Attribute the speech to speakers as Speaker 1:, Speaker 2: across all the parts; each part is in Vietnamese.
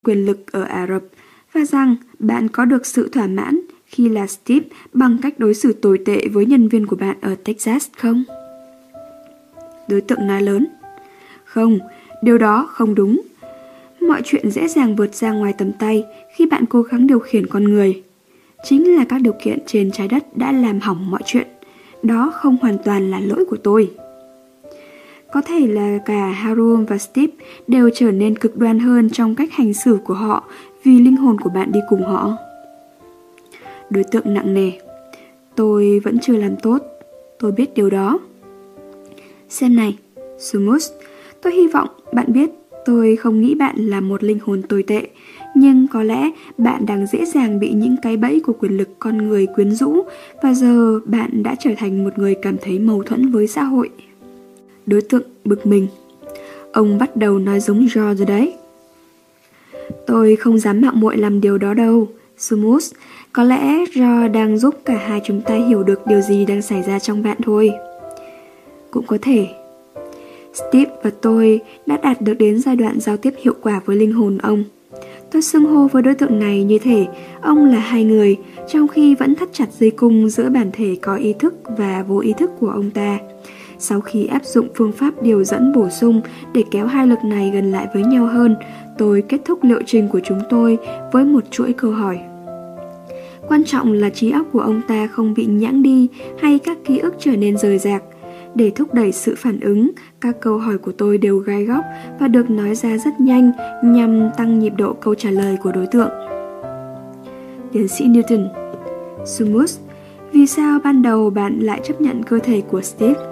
Speaker 1: quyền lực ở Ả Rập và rằng bạn có được sự thỏa mãn khi là Steve bằng cách đối xử tồi tệ với nhân viên của bạn ở Texas không? Đối tượng nói lớn. Không, điều đó không đúng. Mọi chuyện dễ dàng vượt ra ngoài tầm tay khi bạn cố gắng điều khiển con người. Chính là các điều kiện trên trái đất đã làm hỏng mọi chuyện. Đó không hoàn toàn là lỗi của tôi. Có thể là cả Harun và Steve đều trở nên cực đoan hơn trong cách hành xử của họ vì linh hồn của bạn đi cùng họ. Đối tượng nặng nề. Tôi vẫn chưa làm tốt. Tôi biết điều đó. Xem này, Sumus, tôi hy vọng bạn biết tôi không nghĩ bạn là một linh hồn tồi tệ, nhưng có lẽ bạn đang dễ dàng bị những cái bẫy của quyền lực con người quyến rũ và giờ bạn đã trở thành một người cảm thấy mâu thuẫn với xã hội. Đối tượng bực mình. Ông bắt đầu nói giống George rồi đấy. Tôi không dám mạo muội làm điều đó đâu, Sumus. Có lẽ George đang giúp cả hai chúng ta hiểu được điều gì đang xảy ra trong bạn thôi. Cũng có thể. Steve và tôi đã đạt được đến giai đoạn giao tiếp hiệu quả với linh hồn ông. Tôi xưng hô với đối tượng này như thể ông là hai người, trong khi vẫn thắt chặt dây cung giữa bản thể có ý thức và vô ý thức của ông ta. Sau khi áp dụng phương pháp điều dẫn bổ sung để kéo hai lực này gần lại với nhau hơn, tôi kết thúc liệu trình của chúng tôi với một chuỗi câu hỏi. Quan trọng là trí óc của ông ta không bị nhãng đi hay các ký ức trở nên rời rạc. Để thúc đẩy sự phản ứng, các câu hỏi của tôi đều gai góc và được nói ra rất nhanh nhằm tăng nhịp độ câu trả lời của đối tượng. Tiến sĩ Newton. Sumus, vì sao ban đầu bạn lại chấp nhận cơ thể của Steve?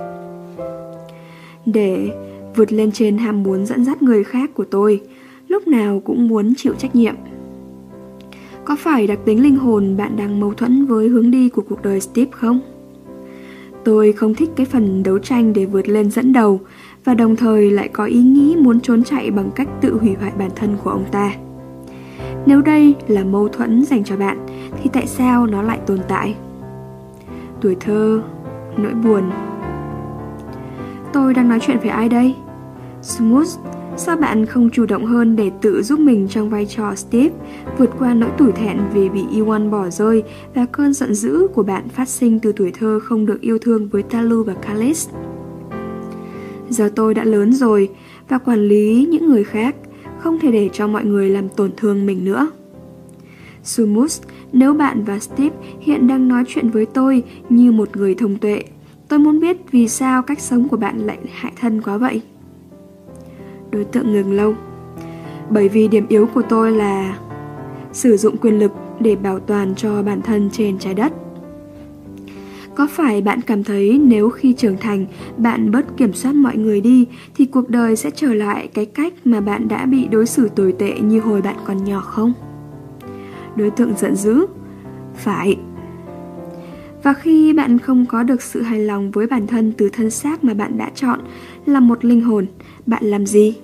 Speaker 1: Để vượt lên trên ham muốn dẫn dắt người khác của tôi, lúc nào cũng muốn chịu trách nhiệm. Có phải đặc tính linh hồn bạn đang mâu thuẫn với hướng đi của cuộc đời Steve không? Tôi không thích cái phần đấu tranh để vượt lên dẫn đầu và đồng thời lại có ý nghĩ muốn trốn chạy bằng cách tự hủy hoại bản thân của ông ta. Nếu đây là mâu thuẫn dành cho bạn thì tại sao nó lại tồn tại? Tuổi thơ, nỗi buồn. Tôi đang nói chuyện với ai đây? Smooth, sao bạn không chủ động hơn để tự giúp mình trong vai trò Steve, vượt qua nỗi tủi thẹn vì bị Iwan bỏ rơi và cơn giận dữ của bạn phát sinh từ tuổi thơ không được yêu thương với Talu và Khalis? Giờ tôi đã lớn rồi và quản lý những người khác, không thể để cho mọi người làm tổn thương mình nữa. Sumus, nếu bạn và Steve hiện đang nói chuyện với tôi như một người thông tuệ, tôi muốn biết vì sao cách sống của bạn lại hại thân quá vậy. Đối tượng ngừng lâu. Bởi vì điểm yếu của tôi là sử dụng quyền lực để bảo toàn cho bản thân trên trái đất. Có phải bạn cảm thấy nếu khi trưởng thành bạn bớt kiểm soát mọi người đi thì cuộc đời sẽ trở lại cái cách mà bạn đã bị đối xử tồi tệ như hồi bạn còn nhỏ không? Đối tượng giận dữ. Phải. Và khi bạn không có được sự hài lòng với bản thân từ thân xác mà bạn đã chọn là một linh hồn, bạn làm gì?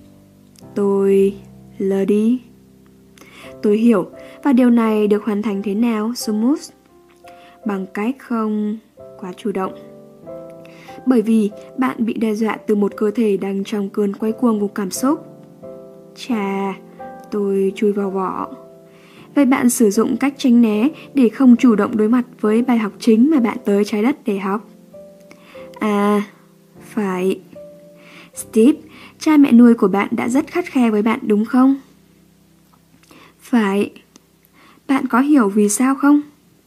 Speaker 1: Tôi lờ đi. Tôi hiểu, và điều này được hoàn thành thế nào, Sumus? Bằng cách không quá chủ động. Bởi vì bạn bị đe dọa từ một cơ thể đang trong cơn quay cuồng của cảm xúc. Chà, tôi chui vào vỏ. Vậy bạn sử dụng cách tránh né để không chủ động đối mặt với bài học chính mà bạn tới trái đất để học. À, phải. Steve, cha mẹ nuôi của bạn đã rất khắt khe với bạn đúng không? Phải. Bạn có hiểu vì sao không?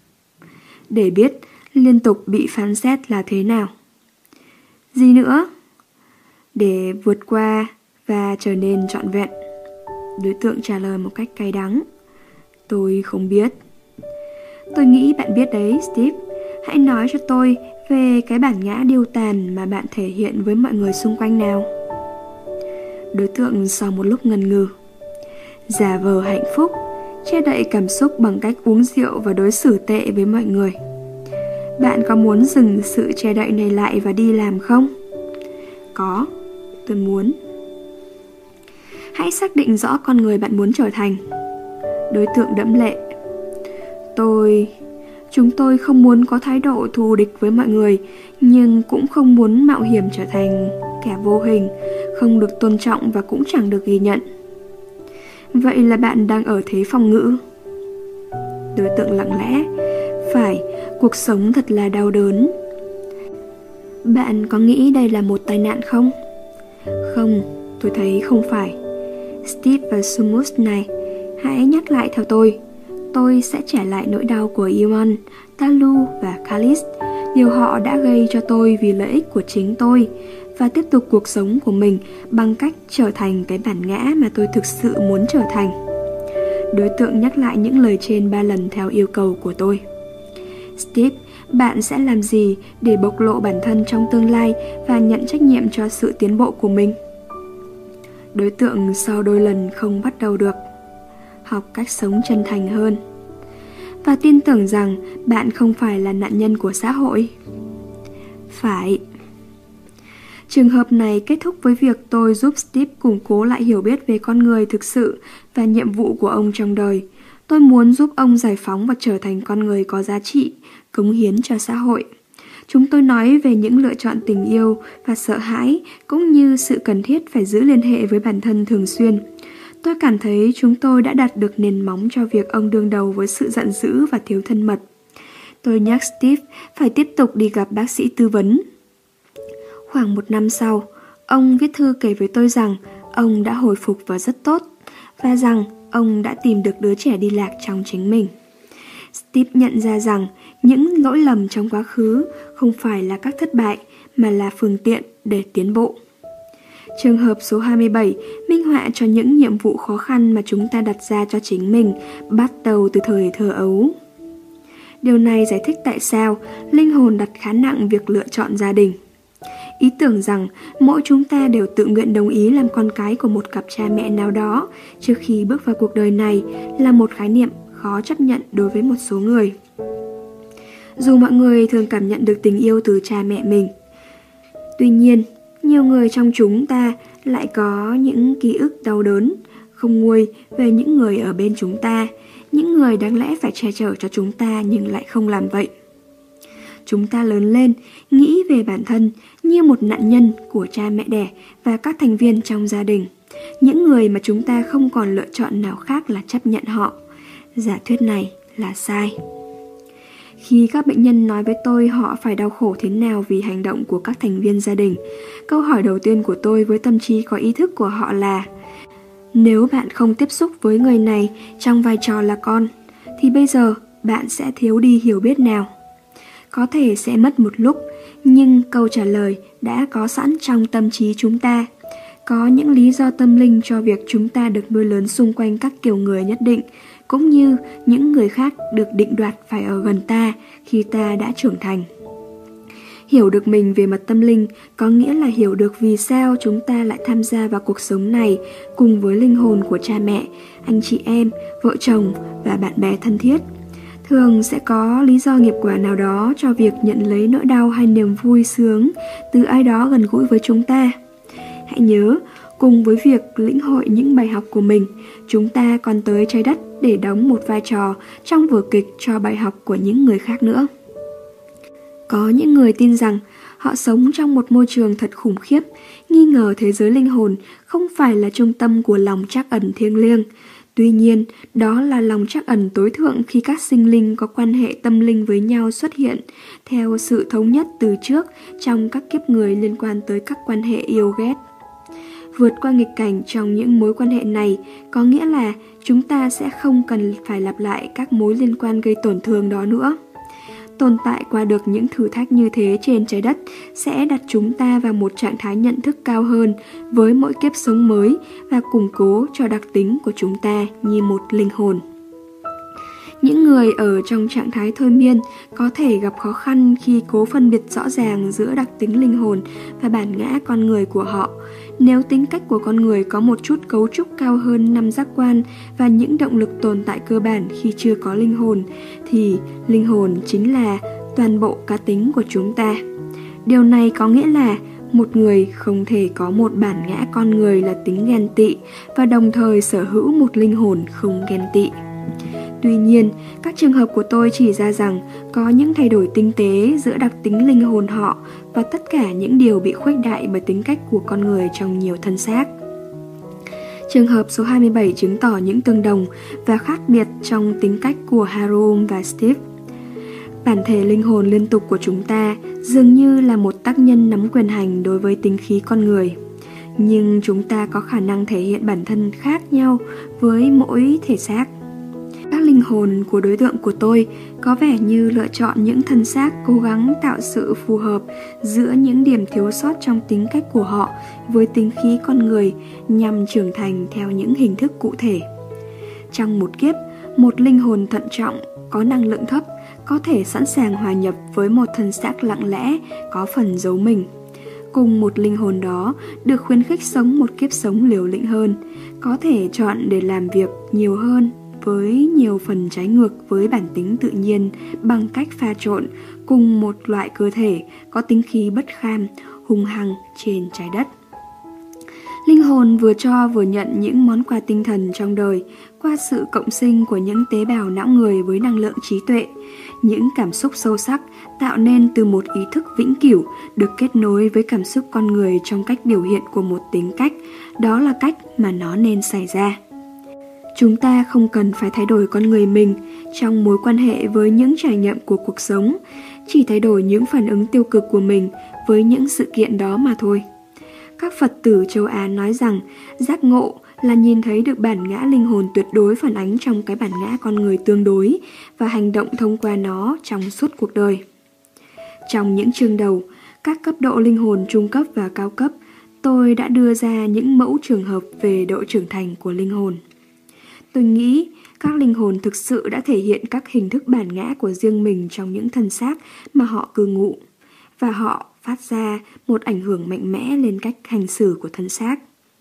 Speaker 1: Để biết liên tục bị phán xét là thế nào. Gì nữa? Để vượt qua và trở nên trọn vẹn. Đối tượng trả lời một cách cay đắng. Tôi không biết. Tôi nghĩ bạn biết đấy, Steve. Hãy nói cho tôi về cái bản ngã điêu tàn mà bạn thể hiện với mọi người xung quanh nào. Đối tượng sau một lúc ngần ngừ. Giả vờ hạnh phúc, che đậy cảm xúc bằng cách uống rượu và đối xử tệ với mọi người. Bạn có muốn dừng sự che đậy này lại và đi làm không? Có, tôi muốn. Hãy xác định rõ con người bạn muốn trở thành. Đối tượng đẫm lệ. Chúng tôi không muốn có thái độ thù địch với mọi người, nhưng cũng không muốn mạo hiểm trở thành kẻ vô hình, không được tôn trọng và cũng chẳng được ghi nhận. Vậy là bạn đang ở thế phòng ngự. Đối tượng lặng lẽ. Phải, cuộc sống thật là đau đớn. Bạn có nghĩ đây là một tai nạn không? Không, tôi thấy không phải. Steve và Sumus này, hãy nhắc lại theo tôi. Tôi sẽ trả lại nỗi đau của Iwan, Talu và Khalis, điều họ đã gây cho tôi vì lợi ích của chính tôi, và tiếp tục cuộc sống của mình bằng cách trở thành cái bản ngã mà tôi thực sự muốn trở thành. Đối tượng nhắc lại những lời trên 3 lần theo yêu cầu của tôi. Steve, bạn sẽ làm gì để bộc lộ bản thân trong tương lai và nhận trách nhiệm cho sự tiến bộ của mình? Đối tượng sau đôi lần không bắt đầu được. Học cách sống chân thành hơn. Và tin tưởng rằng bạn không phải là nạn nhân của xã hội. Phải. Trường hợp này kết thúc với việc tôi giúp Steve củng cố lại hiểu biết về con người thực sự và nhiệm vụ của ông trong đời. Tôi muốn giúp ông giải phóng và trở thành con người có giá trị, cống hiến cho xã hội. Chúng tôi nói về những lựa chọn tình yêu và sợ hãi, cũng như sự cần thiết phải giữ liên hệ với bản thân thường xuyên. Tôi cảm thấy chúng tôi đã đặt được nền móng cho việc ông đương đầu với sự giận dữ và thiếu thân mật. Tôi nhắc Steve phải tiếp tục đi gặp bác sĩ tư vấn. Khoảng 1 năm sau, ông viết thư kể với tôi rằng ông đã hồi phục và rất tốt, và rằng ông đã tìm được đứa trẻ đi lạc trong chính mình. Steve nhận ra rằng những lỗi lầm trong quá khứ không phải là các thất bại, mà là phương tiện để tiến bộ. Trường hợp số 27 minh họa cho những nhiệm vụ khó khăn mà chúng ta đặt ra cho chính mình, bắt đầu từ thời thơ ấu. Điều này giải thích tại sao linh hồn đặt khá nặng việc lựa chọn gia đình. Ý tưởng rằng mỗi chúng ta đều tự nguyện đồng ý làm con cái của một cặp cha mẹ nào đó trước khi bước vào cuộc đời này là một khái niệm khó chấp nhận đối với một số người. Dù mọi người thường cảm nhận được tình yêu từ cha mẹ mình, tuy nhiên, nhiều người trong chúng ta lại có những ký ức đau đớn, không nguôi về những người ở bên chúng ta, những người đáng lẽ phải che chở cho chúng ta nhưng lại không làm vậy. Chúng ta lớn lên, nghĩ về bản thân như một nạn nhân của cha mẹ đẻ và các thành viên trong gia đình, những người mà chúng ta không còn lựa chọn nào khác là chấp nhận họ. Giả thuyết này là sai. Khi các bệnh nhân nói với tôi họ phải đau khổ thế nào vì hành động của các thành viên gia đình, câu hỏi đầu tiên của tôi với tâm trí có ý thức của họ là: nếu bạn không tiếp xúc với người này trong vai trò là con, thì bây giờ bạn sẽ thiếu đi hiểu biết nào? Có thể sẽ mất một lúc, nhưng câu trả lời đã có sẵn trong tâm trí chúng ta. Có những lý do tâm linh cho việc chúng ta được nuôi lớn xung quanh các kiểu người nhất định, cũng như những người khác được định đoạt phải ở gần ta khi ta đã trưởng thành. Hiểu được mình về mặt tâm linh có nghĩa là hiểu được vì sao chúng ta lại tham gia vào cuộc sống này cùng với linh hồn của cha mẹ, anh chị em, vợ chồng và bạn bè thân thiết. Thường sẽ có lý do nghiệp quả nào đó cho việc nhận lấy nỗi đau hay niềm vui sướng từ ai đó gần gũi với chúng ta. Hãy nhớ, cùng với việc lĩnh hội những bài học của mình, chúng ta còn tới trái đất để đóng một vai trò trong vở kịch cho bài học của những người khác nữa. Có những người tin rằng họ sống trong một môi trường thật khủng khiếp, nghi ngờ thế giới linh hồn không phải là trung tâm của lòng trắc ẩn thiêng liêng. Tuy nhiên, đó là lòng trắc ẩn tối thượng khi các sinh linh có quan hệ tâm linh với nhau xuất hiện theo sự thống nhất từ trước trong các kiếp người liên quan tới các quan hệ yêu ghét. Vượt qua nghịch cảnh trong những mối quan hệ này có nghĩa là chúng ta sẽ không cần phải lặp lại các mối liên quan gây tổn thương đó nữa. Tồn tại qua được những thử thách như thế trên trái đất sẽ đặt chúng ta vào một trạng thái nhận thức cao hơn với mỗi kiếp sống mới và củng cố cho đặc tính của chúng ta như một linh hồn. Những người ở trong trạng thái thôi miên có thể gặp khó khăn khi cố phân biệt rõ ràng giữa đặc tính linh hồn và bản ngã con người của họ. Nếu tính cách của con người có một chút cấu trúc cao hơn 5 giác quan và những động lực tồn tại cơ bản khi chưa có linh hồn, thì linh hồn chính là toàn bộ cá tính của chúng ta. Điều này có nghĩa là một người không thể có một bản ngã con người là tính ghen tị và đồng thời sở hữu một linh hồn không ghen tị. Tuy nhiên, các trường hợp của tôi chỉ ra rằng có những thay đổi tinh tế giữa đặc tính linh hồn họ và tất cả những điều bị khuếch đại bởi tính cách của con người trong nhiều thân xác. Trường hợp số 27 chứng tỏ những tương đồng và khác biệt trong tính cách của Harold và Steve. Bản thể linh hồn liên tục của chúng ta dường như là một tác nhân nắm quyền hành đối với tính khí con người. Nhưng chúng ta có khả năng thể hiện bản thân khác nhau với mỗi thể xác. Các linh hồn của đối tượng của tôi có vẻ như lựa chọn những thân xác cố gắng tạo sự phù hợp giữa những điểm thiếu sót trong tính cách của họ với tính khí con người nhằm trưởng thành theo những hình thức cụ thể. Trong một kiếp, một linh hồn thận trọng, có năng lượng thấp, có thể sẵn sàng hòa nhập với một thân xác lặng lẽ, có phần giấu mình. Cùng một linh hồn đó được khuyến khích sống một kiếp sống liều lĩnh hơn, có thể chọn để làm việc nhiều hơn với nhiều phần trái ngược với bản tính tự nhiên bằng cách pha trộn cùng một loại cơ thể có tính khí bất kham, hung hăng trên trái đất. Linh hồn vừa cho vừa nhận những món quà tinh thần trong đời qua sự cộng sinh của những tế bào não người với năng lượng trí tuệ. Những cảm xúc sâu sắc tạo nên từ một ý thức vĩnh cửu được kết nối với cảm xúc con người trong cách biểu hiện của một tính cách. Đó là cách mà nó nên xảy ra. Chúng ta không cần phải thay đổi con người mình trong mối quan hệ với những trải nghiệm của cuộc sống, chỉ thay đổi những phản ứng tiêu cực của mình với những sự kiện đó mà thôi. Các Phật tử châu Á nói rằng giác ngộ là nhìn thấy được bản ngã linh hồn tuyệt đối phản ánh trong cái bản ngã con người tương đối và hành động thông qua nó trong suốt cuộc đời. Trong những chương đầu, các cấp độ linh hồn trung cấp và cao cấp, tôi đã đưa ra những mẫu trường hợp về độ trưởng thành của linh hồn. Tôi nghĩ các linh hồn thực sự đã thể hiện các hình thức bản ngã của riêng mình trong những thân xác mà họ cư ngụ, và họ phát ra một ảnh hưởng mạnh mẽ lên cách hành xử của thân xác.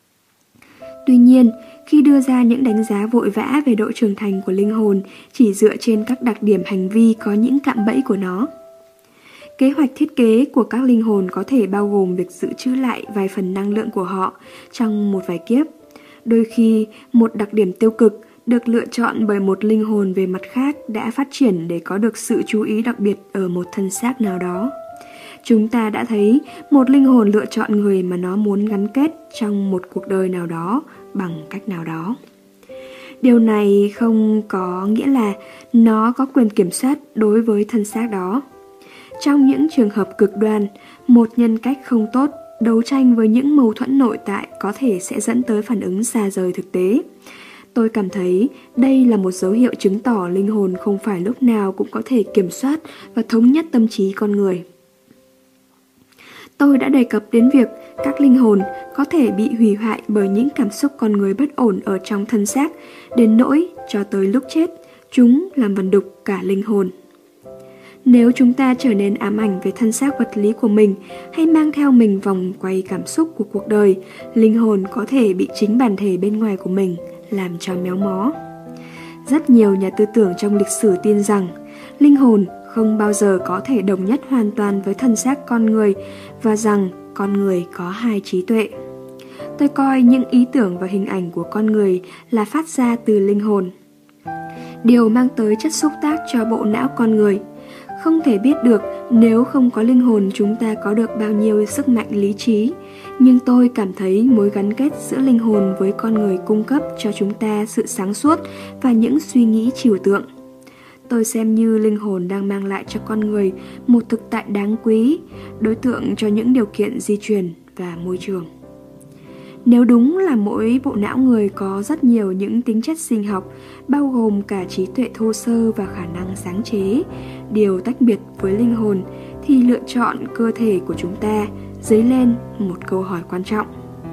Speaker 1: Tuy nhiên, khi đưa ra những đánh giá vội vã về độ trưởng thành của linh hồn chỉ dựa trên các đặc điểm hành vi có những cạm bẫy của nó. Kế hoạch thiết kế của các linh hồn có thể bao gồm việc dự trữ lại vài phần năng lượng của họ trong một vài kiếp. Đôi khi, một đặc điểm tiêu cực được lựa chọn bởi một linh hồn về mặt khác đã phát triển để có được sự chú ý đặc biệt ở một thân xác nào đó. Chúng ta đã thấy một linh hồn lựa chọn người mà nó muốn gắn kết trong một cuộc đời nào đó bằng cách nào đó. Điều này không có nghĩa là nó có quyền kiểm soát đối với thân xác đó. Trong những trường hợp cực đoan, một nhân cách không tốt đấu tranh với những mâu thuẫn nội tại có thể sẽ dẫn tới phản ứng xa rời thực tế. Tôi cảm thấy đây là một dấu hiệu chứng tỏ linh hồn không phải lúc nào cũng có thể kiểm soát và thống nhất tâm trí con người. Tôi đã đề cập đến việc các linh hồn có thể bị hủy hoại bởi những cảm xúc con người bất ổn ở trong thân xác, đến nỗi cho tới lúc chết, chúng làm vần đục cả linh hồn. Nếu chúng ta trở nên ám ảnh về thân xác vật lý của mình hay mang theo mình vòng quay cảm xúc của cuộc đời, linh hồn có thể bị chính bản thể bên ngoài của mình làm cho méo mó. Rất nhiều nhà tư tưởng trong lịch sử tin rằng linh hồn không bao giờ có thể đồng nhất hoàn toàn với thân xác con người và rằng con người có hai trí tuệ. Tôi coi những ý tưởng và hình ảnh của con người là phát ra từ linh hồn. Điều mang tới chất xúc tác cho bộ não con người. Không thể biết được nếu không có linh hồn chúng ta có được bao nhiêu sức mạnh lý trí, nhưng tôi cảm thấy mối gắn kết giữa linh hồn với con người cung cấp cho chúng ta sự sáng suốt và những suy nghĩ trừu tượng. Tôi xem như linh hồn đang mang lại cho con người một thực tại đáng quý, đối tượng cho những điều kiện di truyền và môi trường. Nếu đúng là mỗi bộ não người có rất nhiều những tính chất sinh học, bao gồm cả trí tuệ thô sơ và khả năng sáng chế, điều tách biệt với linh hồn, thì lựa chọn cơ thể của chúng ta dấy lên một câu hỏi quan trọng.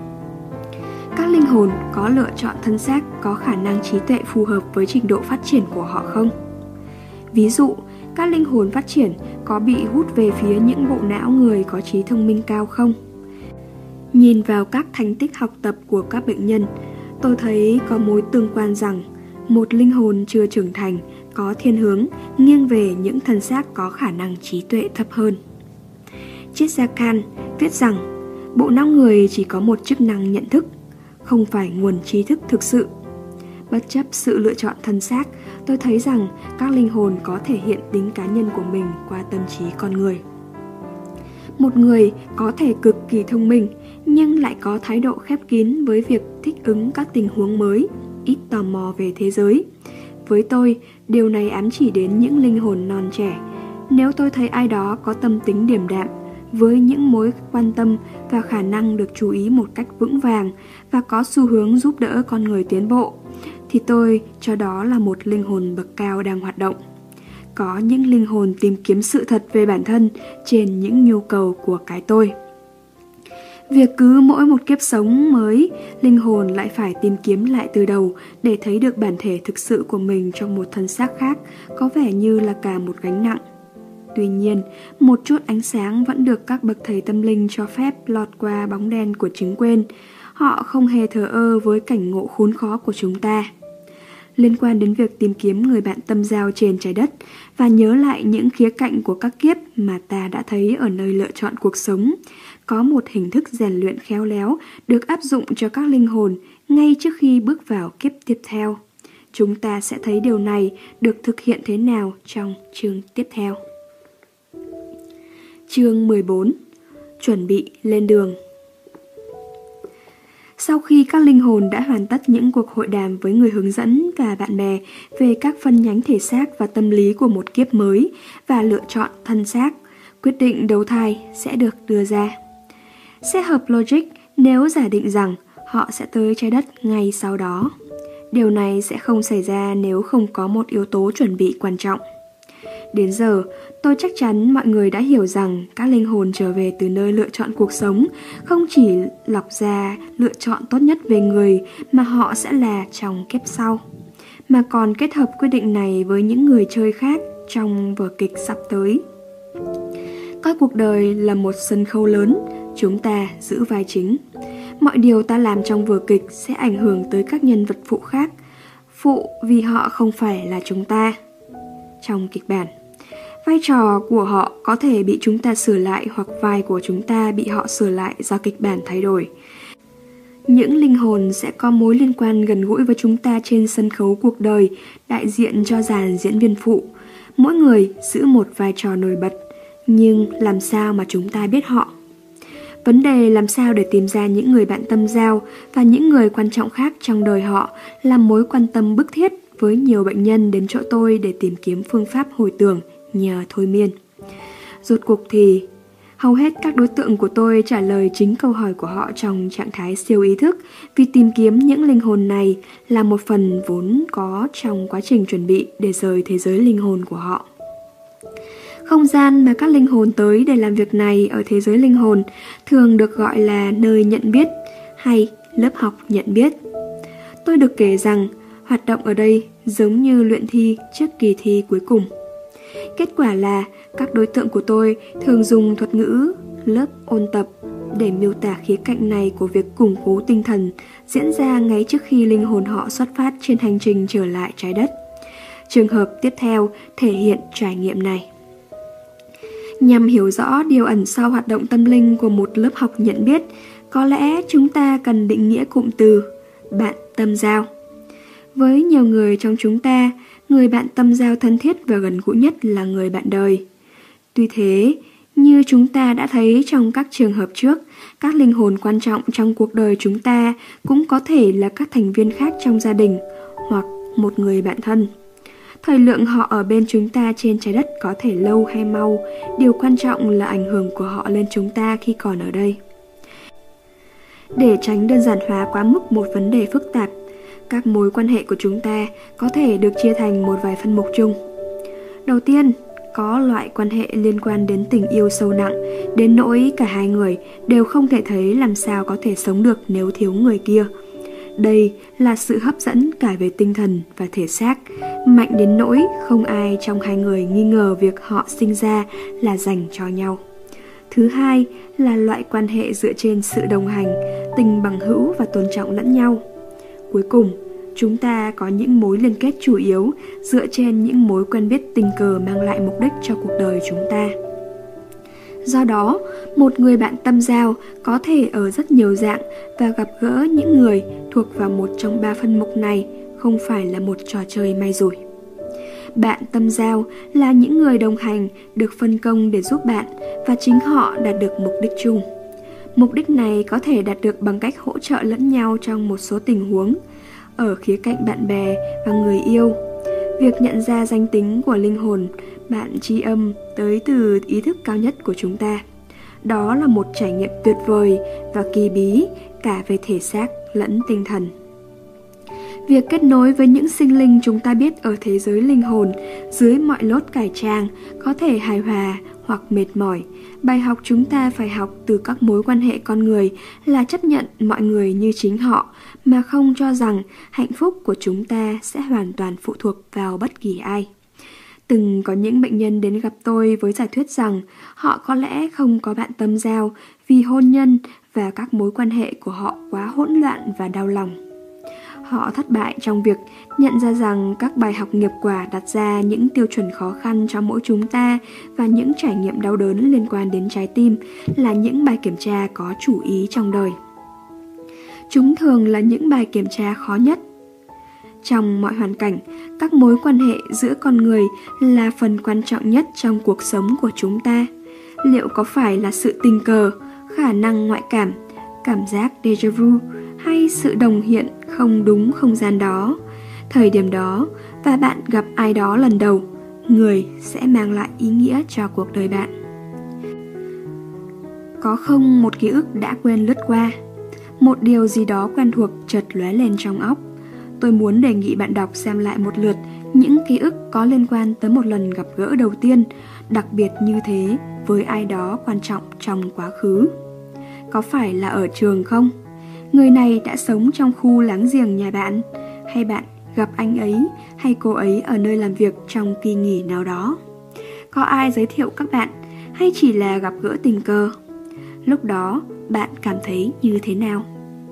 Speaker 1: Các linh hồn có lựa chọn thân xác có khả năng trí tuệ phù hợp với trình độ phát triển của họ không? Ví dụ, các linh hồn phát triển có bị hút về phía những bộ não người có trí thông minh cao không? Nhìn vào các thành tích học tập của các bệnh nhân, tôi thấy có mối tương quan rằng một linh hồn chưa trưởng thành có thiên hướng nghiêng về những thân xác có khả năng trí tuệ thấp hơn. Triết gia Kant viết rằng bộ não người chỉ có một chức năng nhận thức, không phải nguồn trí thức thực sự. Bất chấp sự lựa chọn thân xác, tôi thấy rằng các linh hồn có thể hiện tính cá nhân của mình qua tâm trí con người. Một người có thể cực kỳ thông minh nhưng lại có thái độ khép kín với việc thích ứng các tình huống mới, ít tò mò về thế giới. Với tôi, điều này ám chỉ đến những linh hồn non trẻ. Nếu tôi thấy ai đó có tâm tính điềm đạm, với những mối quan tâm và khả năng được chú ý một cách vững vàng và có xu hướng giúp đỡ con người tiến bộ, thì tôi cho đó là một linh hồn bậc cao đang hoạt động. Có những linh hồn tìm kiếm sự thật về bản thân trên những nhu cầu của cái tôi. Việc cứ mỗi một kiếp sống mới, linh hồn lại phải tìm kiếm lại từ đầu để thấy được bản thể thực sự của mình trong một thân xác khác, có vẻ như là cả một gánh nặng. Tuy nhiên, một chút ánh sáng vẫn được các bậc thầy tâm linh cho phép lọt qua bóng đen của chứng quên. Họ không hề thờ ơ với cảnh ngộ khốn khó của chúng ta. Liên quan đến việc tìm kiếm người bạn tâm giao trên trái đất và nhớ lại những khía cạnh của các kiếp mà ta đã thấy ở nơi lựa chọn cuộc sống, có một hình thức rèn luyện khéo léo được áp dụng cho các linh hồn ngay trước khi bước vào kiếp tiếp theo. Chúng ta sẽ thấy điều này được thực hiện thế nào trong chương tiếp theo. Chương 14. Chuẩn bị lên đường. Sau khi các linh hồn đã hoàn tất những cuộc hội đàm với người hướng dẫn và bạn bè về các phân nhánh thể xác và tâm lý của một kiếp mới và lựa chọn thân xác, quyết định đầu thai sẽ được đưa ra. Sẽ hợp logic nếu giả định rằng họ sẽ tới trái đất ngay sau đó. Điều này sẽ không xảy ra nếu không có một yếu tố chuẩn bị quan trọng. Đến giờ, tôi chắc chắn mọi người đã hiểu rằng các linh hồn trở về từ nơi lựa chọn cuộc sống không chỉ lọc ra lựa chọn tốt nhất về người mà họ sẽ là trong kiếp sau, mà còn kết hợp quyết định này với những người chơi khác trong vở kịch sắp tới. Coi cuộc đời là một sân khấu lớn, chúng ta giữ vai chính. Mọi điều ta làm trong vở kịch sẽ ảnh hưởng tới các nhân vật phụ khác, phụ vì họ không phải là chúng ta. Trong kịch bản, vai trò của họ có thể bị chúng ta sửa lại hoặc vai của chúng ta bị họ sửa lại do kịch bản thay đổi. Những linh hồn sẽ có mối liên quan gần gũi với chúng ta trên sân khấu cuộc đời, đại diện cho dàn diễn viên phụ. Mỗi người giữ một vai trò nổi bật, nhưng làm sao mà chúng ta biết họ? Vấn đề làm sao để tìm ra những người bạn tâm giao và những người quan trọng khác trong đời họ là mối quan tâm bức thiết với nhiều bệnh nhân đến chỗ tôi để tìm kiếm phương pháp hồi tưởng nhờ thôi miên. Rốt cuộc thì hầu hết các đối tượng của tôi trả lời chính câu hỏi của họ trong trạng thái siêu ý thức, vì tìm kiếm những linh hồn này là một phần vốn có trong quá trình chuẩn bị để rời thế giới linh hồn của họ. Không gian mà các linh hồn tới để làm việc này ở thế giới linh hồn thường được gọi là nơi nhận biết hay lớp học nhận biết. Tôi được kể rằng hoạt động ở đây giống như luyện thi trước kỳ thi cuối cùng. Kết quả là các đối tượng của tôi thường dùng thuật ngữ lớp ôn tập để miêu tả khía cạnh này của việc củng cố tinh thần diễn ra ngay trước khi linh hồn họ xuất phát trên hành trình trở lại trái đất. Trường hợp tiếp theo thể hiện trải nghiệm này. Nhằm hiểu rõ điều ẩn sau hoạt động tâm linh của một lớp học nhận biết, có lẽ chúng ta cần định nghĩa cụm từ bạn tâm giao. Với nhiều người trong chúng ta, người bạn tâm giao thân thiết và gần gũi nhất là người bạn đời. Tuy thế, như chúng ta đã thấy trong các trường hợp trước, các linh hồn quan trọng trong cuộc đời chúng ta cũng có thể là các thành viên khác trong gia đình hoặc một người bạn thân. Thời lượng họ ở bên chúng ta trên trái đất có thể lâu hay mau, điều quan trọng là ảnh hưởng của họ lên chúng ta khi còn ở đây. Để tránh đơn giản hóa quá mức một vấn đề phức tạp, các mối quan hệ của chúng ta có thể được chia thành một vài phân mục chung. Đầu tiên, có loại quan hệ liên quan đến tình yêu sâu nặng, đến nỗi cả hai người đều không thể thấy làm sao có thể sống được nếu thiếu người kia. Đây là sự hấp dẫn cả về tinh thần và thể xác, mạnh đến nỗi không ai trong hai người nghi ngờ việc họ sinh ra là dành cho nhau. Thứ hai là loại quan hệ dựa trên sự đồng hành, tình bằng hữu và tôn trọng lẫn nhau. Cuối cùng, chúng ta có những mối liên kết chủ yếu dựa trên những mối quen biết tình cờ mang lại mục đích cho cuộc đời chúng ta. Do đó, một người bạn tâm giao có thể ở rất nhiều dạng và gặp gỡ những người thuộc vào một trong ba phân mục này không phải là một trò chơi may rủi. Bạn tâm giao là những người đồng hành được phân công để giúp bạn và chính họ đạt được mục đích chung. Mục đích này có thể đạt được bằng cách hỗ trợ lẫn nhau trong một số tình huống. Ở khía cạnh bạn bè và người yêu, việc nhận ra danh tính của linh hồn, bạn tri âm tới từ ý thức cao nhất của chúng ta. Đó là một trải nghiệm tuyệt vời và kỳ bí cả về thể xác lẫn tinh thần. Việc kết nối với những sinh linh chúng ta biết ở thế giới linh hồn dưới mọi lốt cải trang có thể hài hòa hoặc mệt mỏi. Bài học chúng ta phải học từ các mối quan hệ con người là chấp nhận mọi người như chính họ, mà không cho rằng hạnh phúc của chúng ta sẽ hoàn toàn phụ thuộc vào bất kỳ ai. Từng có những bệnh nhân đến gặp tôi với giả thuyết rằng họ có lẽ không có bạn tâm giao vì hôn nhân và các mối quan hệ của họ quá hỗn loạn và đau lòng. Họ thất bại trong việc nhận ra rằng các bài học nghiệp quả đặt ra những tiêu chuẩn khó khăn cho mỗi chúng ta và những trải nghiệm đau đớn liên quan đến trái tim là những bài kiểm tra có chủ ý trong đời. Chúng thường là những bài kiểm tra khó nhất. Trong mọi hoàn cảnh, các mối quan hệ giữa con người là phần quan trọng nhất trong cuộc sống của chúng ta. Liệu có phải là sự tình cờ, khả năng ngoại cảm, cảm giác déjà vu hay sự đồng hiện không đúng không gian đó, thời điểm đó và bạn gặp ai đó lần đầu, người sẽ mang lại ý nghĩa cho cuộc đời bạn. Có không một ký ức đã quên lướt qua, một điều gì đó quen thuộc chợt lóe lên trong óc. Tôi muốn đề nghị bạn đọc xem lại một lượt những ký ức có liên quan tới một lần gặp gỡ đầu tiên, đặc biệt như thế với ai đó quan trọng trong quá khứ. Có phải là ở trường không? Người này đã sống trong khu láng giềng nhà bạn, hay bạn gặp anh ấy hay cô ấy ở nơi làm việc trong kỳ nghỉ nào đó? Có ai giới thiệu các bạn hay chỉ là gặp gỡ tình cờ? Lúc đó bạn cảm thấy như thế nào?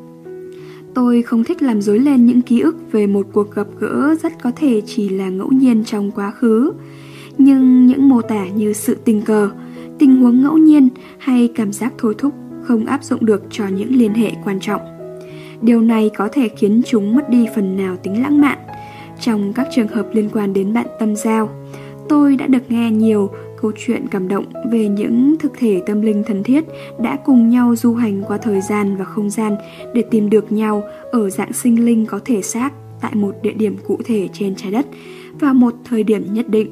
Speaker 1: Tôi không thích làm rối lên những ký ức về một cuộc gặp gỡ rất có thể chỉ là ngẫu nhiên trong quá khứ. Nhưng những mô tả như sự tình cờ, tình huống ngẫu nhiên hay cảm giác thôi thúc không áp dụng được cho những liên hệ quan trọng. Điều này có thể khiến chúng mất đi phần nào tính lãng mạn. Trong các trường hợp liên quan đến bạn tâm giao, tôi đã được nghe nhiều câu chuyện cảm động về những thực thể tâm linh thân thiết đã cùng nhau du hành qua thời gian và không gian để tìm được nhau ở dạng sinh linh có thể xác tại một địa điểm cụ thể trên trái đất vào một thời điểm nhất định.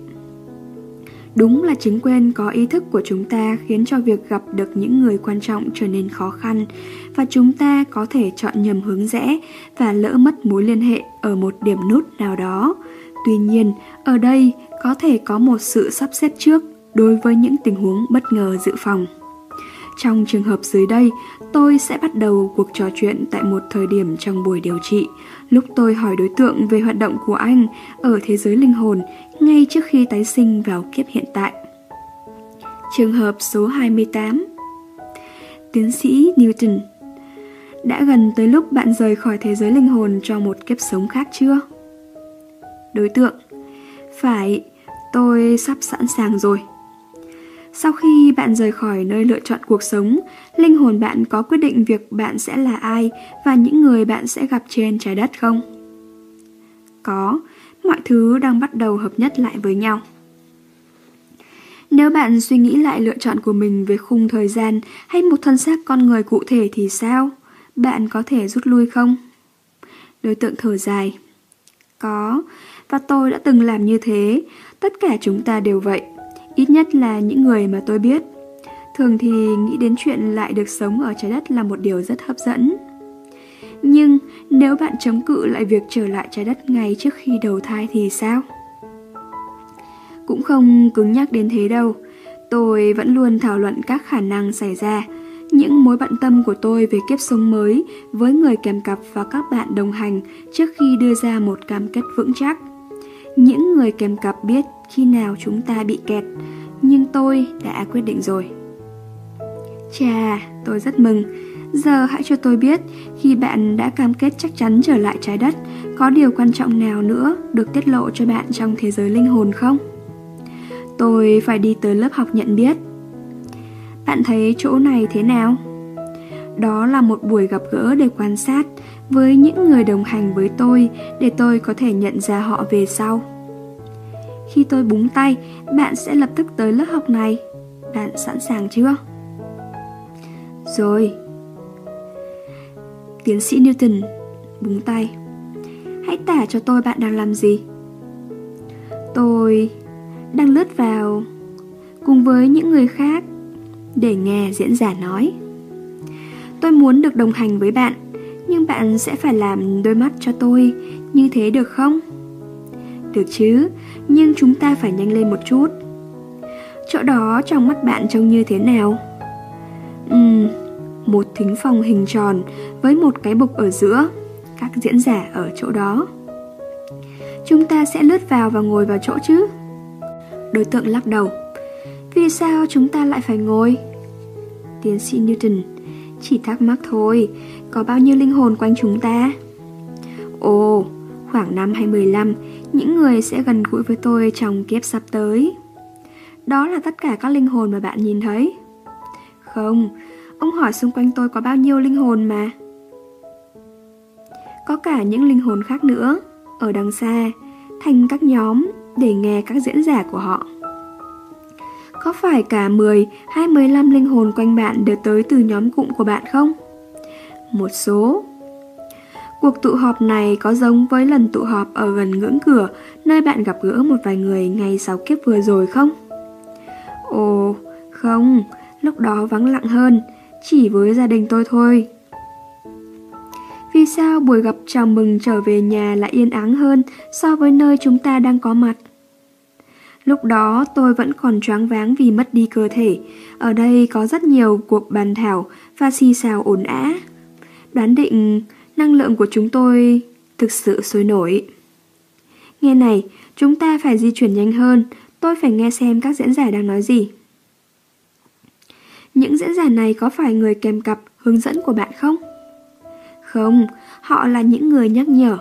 Speaker 1: Đúng là chứng quên có ý thức của chúng ta khiến cho việc gặp được những người quan trọng trở nên khó khăn, và chúng ta có thể chọn nhầm hướng rẽ và lỡ mất mối liên hệ ở một điểm nút nào đó. Tuy nhiên, ở đây có thể có một sự sắp xếp trước đối với những tình huống bất ngờ dự phòng. Trong trường hợp dưới đây, tôi sẽ bắt đầu cuộc trò chuyện tại một thời điểm trong buổi điều trị, lúc tôi hỏi đối tượng về hoạt động của anh ở thế giới linh hồn ngay trước khi tái sinh vào kiếp hiện tại. Trường hợp số 28. Tiến sĩ Newton: đã gần tới lúc bạn rời khỏi thế giới linh hồn cho một kiếp sống khác chưa? Đối tượng: phải, tôi sắp sẵn sàng rồi. Sau khi bạn rời khỏi nơi lựa chọn cuộc sống, linh hồn bạn có quyết định việc bạn sẽ là ai và những người bạn sẽ gặp trên trái đất không? Có, mọi thứ đang bắt đầu hợp nhất lại với nhau. Nếu bạn suy nghĩ lại lựa chọn của mình về khung thời gian hay một thân xác con người cụ thể thì sao? Bạn có thể rút lui không? Đối tượng thở dài: có, và tôi đã từng làm như thế. Tất cả chúng ta đều vậy, ít nhất là những người mà tôi biết. Thường thì nghĩ đến chuyện lại được sống ở trái đất là một điều rất hấp dẫn. Nhưng nếu bạn chống cự lại việc trở lại trái đất ngay trước khi đầu thai thì sao? Cũng không cứng nhắc đến thế đâu. Tôi vẫn luôn thảo luận các khả năng xảy ra, những mối bận tâm của tôi về kiếp sống mới với người kèm cặp và các bạn đồng hành trước khi đưa ra một cam kết vững chắc. Những người kèm cặp biết khi nào chúng ta bị kẹt, nhưng tôi đã quyết định rồi. Chà, tôi rất mừng. Giờ hãy cho tôi biết, khi bạn đã cam kết chắc chắn trở lại trái đất, có điều quan trọng nào nữa được tiết lộ cho bạn trong thế giới linh hồn không? Tôi phải đi tới lớp học nhận biết. Bạn thấy chỗ này thế nào? Đó là một buổi gặp gỡ để quan sát với những người đồng hành với tôi để tôi có thể nhận ra họ về sau. Khi tôi búng tay, bạn sẽ lập tức tới lớp học này. Bạn sẵn sàng chưa? Rồi. Tiến sĩ Newton búng tay. Hãy tả cho tôi bạn đang làm gì. Tôi đang lướt vào cùng với những người khác để nghe diễn giả nói. Tôi muốn được đồng hành với bạn, nhưng bạn sẽ phải làm đôi mắt cho tôi, như thế được không? Được chứ, nhưng chúng ta phải nhanh lên một chút. Chỗ đó trong mắt bạn trông như thế nào? Một thính phòng hình tròn với một cái bục ở giữa. Các diễn giả ở chỗ đó. Chúng ta sẽ lướt vào và ngồi vào chỗ chứ? Đối tượng lắc đầu. Vì sao chúng ta lại phải ngồi? Tiến sĩ Newton. Chỉ thắc mắc thôi. Có bao nhiêu linh hồn quanh chúng ta? Ồ, khoảng 5 hay 15. Những người sẽ gần gũi với tôi trong kiếp sắp tới. Đó là tất cả các linh hồn mà bạn nhìn thấy. Không, ông hỏi xung quanh tôi có bao nhiêu linh hồn mà. Có cả những linh hồn khác nữa, ở đằng xa, thành các nhóm để nghe các diễn giả của họ. Có phải cả 10 hay 15 linh hồn quanh bạn đều tới từ nhóm cụm của bạn không? Một số. Cuộc tụ họp này có giống với lần tụ họp ở gần ngưỡng cửa nơi bạn gặp gỡ một vài người ngày sau kiếp vừa rồi không? Ồ, không, lúc đó vắng lặng hơn, chỉ với gia đình tôi thôi. Vì sao buổi gặp chào mừng trở về nhà lại yên ắng hơn so với nơi chúng ta đang có mặt? Lúc đó tôi vẫn còn choáng váng vì mất đi cơ thể. Ở đây có rất nhiều cuộc bàn thảo và xì xào ồn ào. Đoán định năng lượng của chúng tôi thực sự sôi nổi. Nghe này, chúng ta phải di chuyển nhanh hơn. Tôi phải nghe xem các diễn giả đang nói gì. Những diễn giả này có phải người kèm cặp hướng dẫn của bạn không? Không, họ là những người nhắc nhở.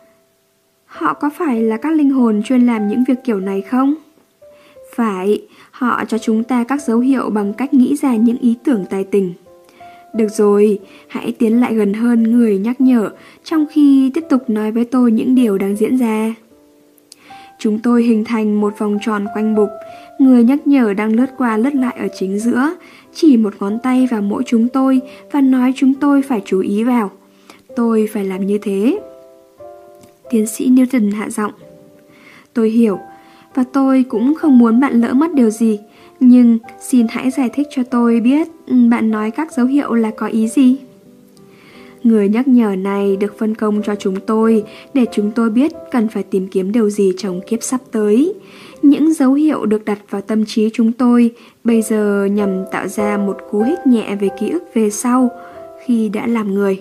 Speaker 1: Họ có phải là các linh hồn chuyên làm những việc kiểu này không? Phải, họ cho chúng ta các dấu hiệu bằng cách nghĩ ra những ý tưởng tài tình. Được rồi, hãy tiến lại gần hơn người nhắc nhở trong khi tiếp tục nói với tôi những điều đang diễn ra. Chúng tôi hình thành một vòng tròn quanh bục. Người nhắc nhở đang lướt qua lướt lại ở chính giữa, chỉ một ngón tay vào mỗi chúng tôi và nói chúng tôi phải chú ý vào. Tôi phải làm như thế. Tiến sĩ Newton hạ giọng. Tôi hiểu, và tôi cũng không muốn bạn lỡ mất điều gì. Nhưng xin hãy giải thích cho tôi biết bạn nói các dấu hiệu là có ý gì. Người nhắc nhở này được phân công cho chúng tôi để chúng tôi biết cần phải tìm kiếm điều gì trong kiếp sắp tới. Những dấu hiệu được đặt vào tâm trí chúng tôi bây giờ nhằm tạo ra một cú hích nhẹ về ký ức về sau khi đã làm người.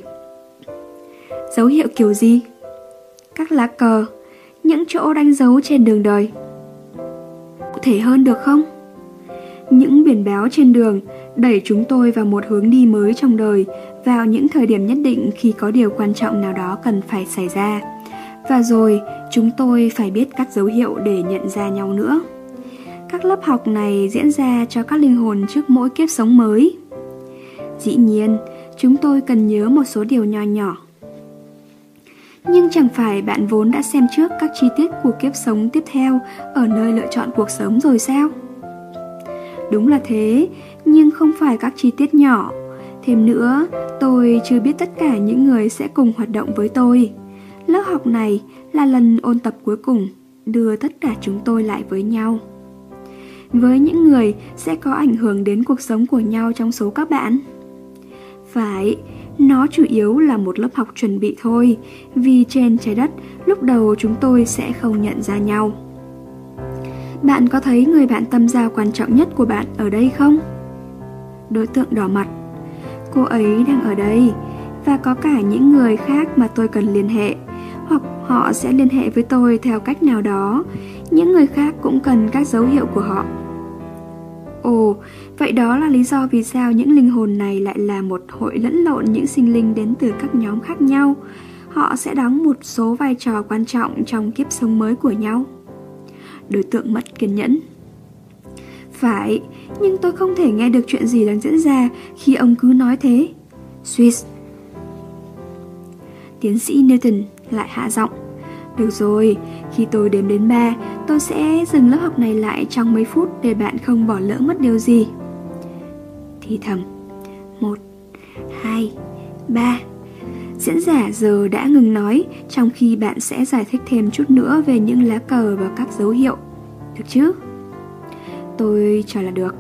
Speaker 1: Dấu hiệu kiểu gì? Các lá cờ, những chỗ đánh dấu trên đường đời. Cụ thể hơn được không? Những biển báo trên đường đẩy chúng tôi vào một hướng đi mới trong đời vào những thời điểm nhất định khi có điều quan trọng nào đó cần phải xảy ra. Và rồi chúng tôi phải biết các dấu hiệu để nhận ra nhau nữa. Các lớp học này diễn ra cho các linh hồn trước mỗi kiếp sống mới. Dĩ nhiên, chúng tôi cần nhớ một số điều nho nhỏ. Nhưng chẳng phải bạn vốn đã xem trước các chi tiết của kiếp sống tiếp theo ở nơi lựa chọn cuộc sống rồi sao? Đúng là thế, nhưng không phải các chi tiết nhỏ. Thêm nữa, tôi chưa biết tất cả những người sẽ cùng hoạt động với tôi. Lớp học này là lần ôn tập cuối cùng, đưa tất cả chúng tôi lại với nhau. Với những người sẽ có ảnh hưởng đến cuộc sống của nhau trong số các bạn. Phải, nó chủ yếu là một lớp học chuẩn bị thôi, vì trên trái đất lúc đầu chúng tôi sẽ không nhận ra nhau. Bạn có thấy người bạn tâm giao quan trọng nhất của bạn ở đây không? Đối tượng đỏ mặt. Cô ấy đang ở đây, và có cả những người khác mà tôi cần liên hệ, hoặc họ sẽ liên hệ với tôi theo cách nào đó. Những người khác cũng cần các dấu hiệu của họ. Ồ, vậy đó là lý do vì sao những linh hồn này lại là một hội lẫn lộn những sinh linh đến từ các nhóm khác nhau. Họ sẽ đóng một số vai trò quan trọng trong kiếp sống mới của nhau. Đối tượng mất kiên nhẫn. Phải, nhưng tôi không thể nghe được chuyện gì đang diễn ra khi ông cứ nói thế. Swiss. Tiến sĩ Newton lại hạ giọng. Được rồi, khi tôi đếm đến 3, tôi sẽ dừng lớp học này lại trong mấy phút để bạn không bỏ lỡ mất điều gì. Thì thầm. 1, 2, 3. Diễn giả giờ đã ngừng nói, trong khi bạn sẽ giải thích thêm chút nữa về những lá cờ và các dấu hiệu. Được chứ? Tôi cho là được.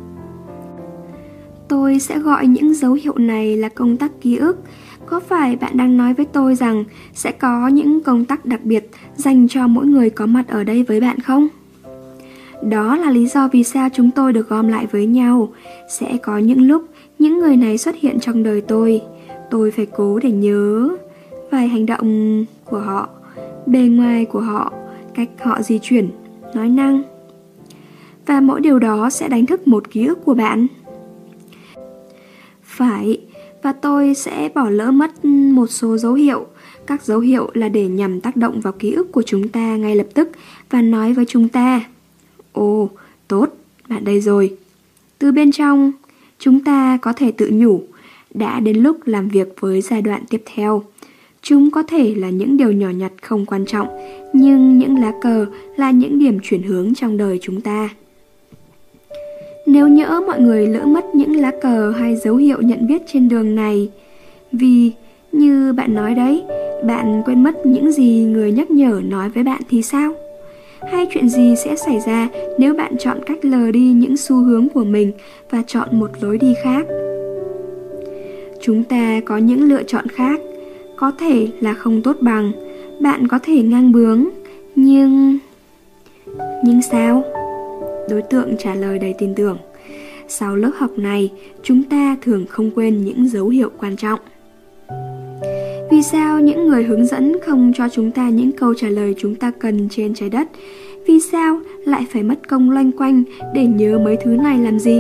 Speaker 1: Tôi sẽ gọi những dấu hiệu này là công tắc ký ức. Có phải bạn đang nói với tôi rằng sẽ có những công tắc đặc biệt dành cho mỗi người có mặt ở đây với bạn không? Đó là lý do vì sao chúng tôi được gom lại với nhau. Sẽ có những lúc những người này xuất hiện trong đời tôi. Tôi phải cố để nhớ vài hành động của họ, bề ngoài của họ, cách họ di chuyển, nói năng. Và mỗi điều đó sẽ đánh thức một ký ức của bạn. Phải, và tôi sẽ bỏ lỡ mất một số dấu hiệu. Các dấu hiệu là để nhằm tác động vào ký ức của chúng ta ngay lập tức và nói với chúng ta: ồ, tốt, bạn đây rồi. Từ bên trong, chúng ta có thể tự nhủ, đã đến lúc làm việc với giai đoạn tiếp theo. Chúng có thể là những điều nhỏ nhặt không quan trọng, nhưng những lá cờ là những điểm chuyển hướng trong đời chúng ta. Nếu nhỡ mọi người lỡ mất những lá cờ hay dấu hiệu nhận biết trên đường này, vì, như bạn nói đấy, bạn quên mất những gì người nhắc nhở nói với bạn thì sao? Hay chuyện gì sẽ xảy ra nếu bạn chọn cách lờ đi những xu hướng của mình và chọn một lối đi khác? Chúng ta có những lựa chọn khác, có thể là không tốt bằng, bạn có thể ngang bướng, nhưng sao? Đối tượng trả lời đầy tin tưởng. Sau lớp học này, chúng ta thường không quên những dấu hiệu quan trọng. Vì sao những người hướng dẫn không cho chúng ta những câu trả lời chúng ta cần trên trái đất? Vì sao lại phải mất công loanh quanh để nhớ mấy thứ này làm gì?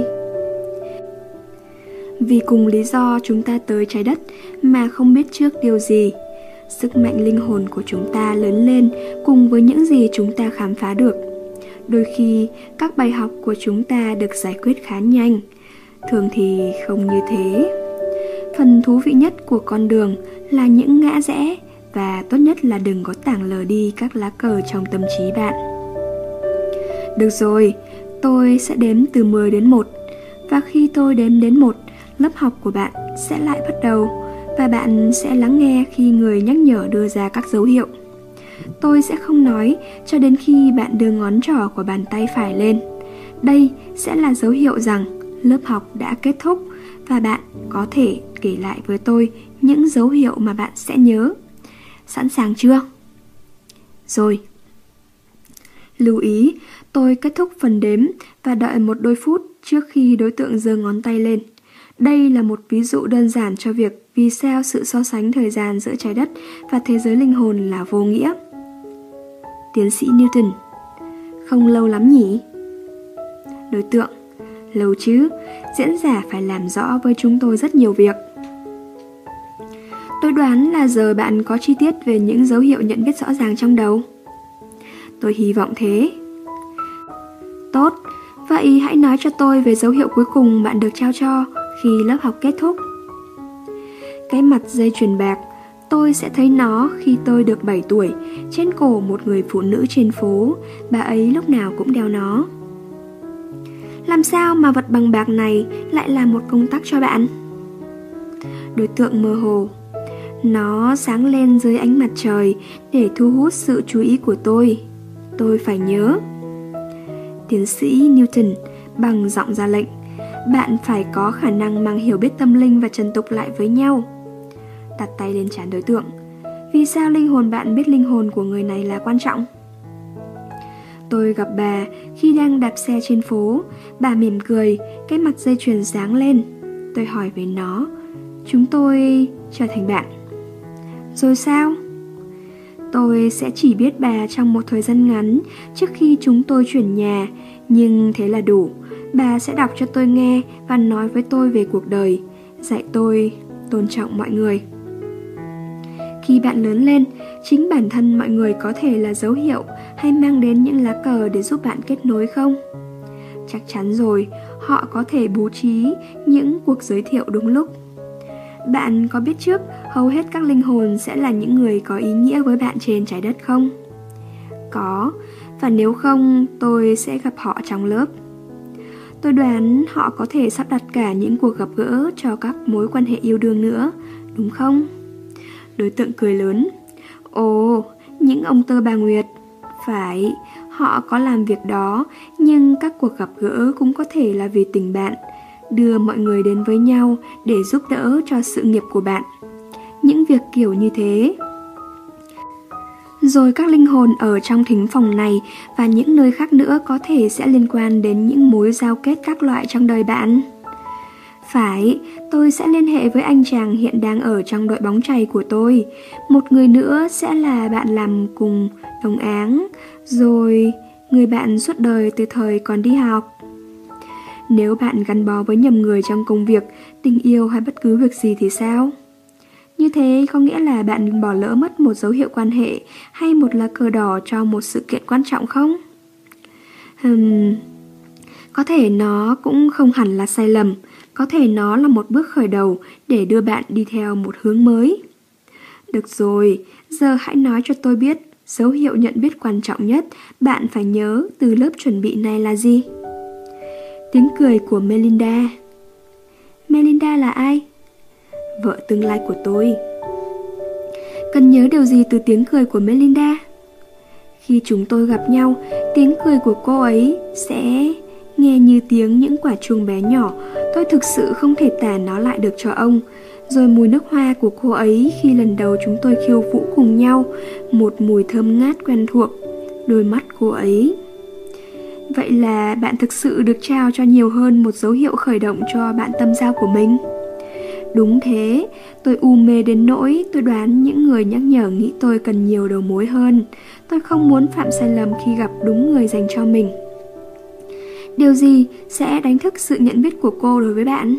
Speaker 1: Vì cùng lý do chúng ta tới trái đất mà không biết trước điều gì. Sức mạnh linh hồn của chúng ta lớn lên cùng với những gì chúng ta khám phá được. Đôi khi các bài học của chúng ta được giải quyết khá nhanh, thường thì không như thế. Phần thú vị nhất của con đường là những ngã rẽ, và tốt nhất là đừng có tảng lờ đi các lá cờ trong tâm trí bạn. Được rồi, tôi sẽ đếm từ 10 đến 1, và khi tôi đếm đến 1, lớp học của bạn sẽ lại bắt đầu, và bạn sẽ lắng nghe khi người nhắc nhở đưa ra các dấu hiệu. Tôi sẽ không nói cho đến khi bạn đưa ngón trỏ của bàn tay phải lên. Đây sẽ là dấu hiệu rằng lớp học đã kết thúc, và bạn có thể kể lại với tôi những dấu hiệu mà bạn sẽ nhớ. Sẵn sàng chưa? Rồi. Lưu ý, tôi kết thúc phần đếm và đợi một đôi phút trước khi đối tượng giơ ngón tay lên. Đây là một ví dụ đơn giản cho việc vì sao sự so sánh thời gian giữa trái đất và thế giới linh hồn là vô nghĩa. Tiến sĩ Newton: không lâu lắm nhỉ? Đối tượng: lâu chứ, diễn giả phải làm rõ với chúng tôi rất nhiều việc. Tôi đoán là giờ bạn có chi tiết về những dấu hiệu nhận biết rõ ràng trong đầu. Tôi hy vọng thế. Tốt, vậy hãy nói cho tôi về dấu hiệu cuối cùng bạn được trao cho khi lớp học kết thúc. Cái mặt dây chuyền bạc, tôi sẽ thấy nó khi tôi được 7 tuổi, trên cổ một người phụ nữ trên phố, bà ấy lúc nào cũng đeo nó. Làm sao mà vật bằng bạc này lại là một công tắc cho bạn? Đối tượng mơ hồ: nó sáng lên dưới ánh mặt trời để thu hút sự chú ý của tôi. Tôi phải nhớ. Tiến sĩ Newton bằng giọng ra lệnh: bạn phải có khả năng mang hiểu biết tâm linh và trần tục lại với nhau. Đặt tay lên trán đối tượng: vì sao linh hồn bạn biết linh hồn của người này là quan trọng? Tôi gặp bà khi đang đạp xe trên phố. Bà mỉm cười, cái mặt dây chuyền sáng lên. Tôi hỏi về nó. Chúng tôi trở thành bạn. Rồi sao? Tôi sẽ chỉ biết bà trong một thời gian ngắn trước khi chúng tôi chuyển nhà, nhưng thế là đủ. Bà sẽ đọc cho tôi nghe và nói với tôi về cuộc đời, dạy tôi tôn trọng mọi người. Khi bạn lớn lên, chính bản thân mọi người có thể là dấu hiệu hay mang đến những lá cờ để giúp bạn kết nối không? Chắc chắn rồi, họ có thể bố trí những cuộc giới thiệu đúng lúc. Bạn có biết trước hầu hết các linh hồn sẽ là những người có ý nghĩa với bạn trên trái đất không? Có, và nếu không, tôi sẽ gặp họ trong lớp. Tôi đoán họ có thể sắp đặt cả những cuộc gặp gỡ cho các mối quan hệ yêu đương nữa, đúng không? Đối tượng cười lớn. Ồ, những ông tơ bà Nguyệt. Phải, họ có làm việc đó, nhưng các cuộc gặp gỡ cũng có thể là vì tình bạn, đưa mọi người đến với nhau để giúp đỡ cho sự nghiệp của bạn. Những việc kiểu như thế. Rồi các linh hồn ở trong thính phòng này và những nơi khác nữa có thể sẽ liên quan đến những mối giao kết các loại trong đời bạn. Phải, tôi sẽ liên hệ với anh chàng hiện đang ở trong đội bóng chày của tôi. Một người nữa sẽ là bạn làm cùng đồng áng, rồi người bạn suốt đời từ thời còn đi học. Nếu bạn gắn bó với nhầm người trong công việc, tình yêu hay bất cứ việc gì thì sao? Như thế có nghĩa là bạn bỏ lỡ mất một dấu hiệu quan hệ hay một lá cờ đỏ cho một sự kiện quan trọng không? Có thể nó cũng không hẳn là sai lầm, có thể nó là một bước khởi đầu để đưa bạn đi theo một hướng mới. Được rồi, giờ hãy nói cho tôi biết, dấu hiệu nhận biết quan trọng nhất bạn phải nhớ từ lớp chuẩn bị này là gì? Tiếng cười của Melinda. Melinda là ai? Vợ tương lai của tôi. Cần nhớ điều gì từ tiếng cười của Melinda? Khi chúng tôi gặp nhau, tiếng cười của cô ấy sẽ nghe như tiếng những quả chuông bé nhỏ. Tôi thực sự không thể tả nó lại được cho ông. Rồi mùi nước hoa của cô ấy khi lần đầu chúng tôi khiêu vũ cùng nhau, một mùi thơm ngát quen thuộc. Đôi mắt cô ấy. Vậy là bạn thực sự được trao cho nhiều hơn một dấu hiệu khởi động cho bạn tâm giao của mình. Đúng thế, tôi u mê đến nỗi tôi đoán những người nhắc nhở nghĩ tôi cần nhiều đầu mối hơn. Tôi không muốn phạm sai lầm khi gặp đúng người dành cho mình. Điều gì sẽ đánh thức sự nhận biết của cô đối với bạn?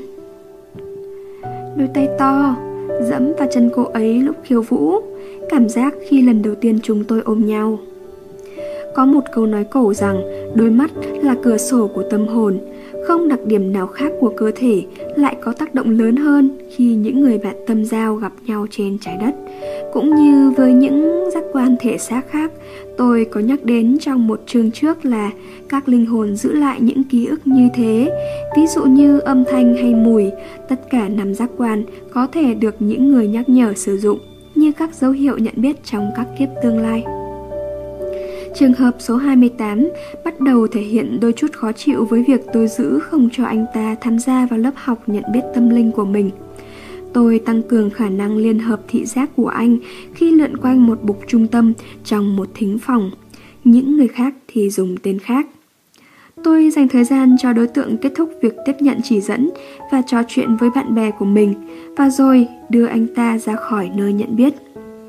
Speaker 1: Đôi tay to, dẫm vào chân cô ấy lúc khiêu vũ, cảm giác khi lần đầu tiên chúng tôi ôm nhau. Có một câu nói cổ rằng đôi mắt là cửa sổ của tâm hồn. Không đặc điểm nào khác của cơ thể lại có tác động lớn hơn khi những người bạn tâm giao gặp nhau trên trái đất. Cũng như với những giác quan thể xác khác, tôi có nhắc đến trong một chương trước là các linh hồn giữ lại những ký ức như thế. Ví dụ như âm thanh hay mùi, tất cả 5 giác quan có thể được những người nhắc nhở sử dụng như các dấu hiệu nhận biết trong các kiếp tương lai. Trường hợp số 28 bắt đầu thể hiện đôi chút khó chịu với việc tôi giữ không cho anh ta tham gia vào lớp học nhận biết tâm linh của mình. Tôi tăng cường khả năng liên hợp thị giác của anh khi lượn quanh một bục trung tâm trong một thính phòng. Những người khác thì dùng tên khác. Tôi dành thời gian cho đối tượng kết thúc việc tiếp nhận chỉ dẫn và trò chuyện với bạn bè của mình, và rồi đưa anh ta ra khỏi nơi nhận biết.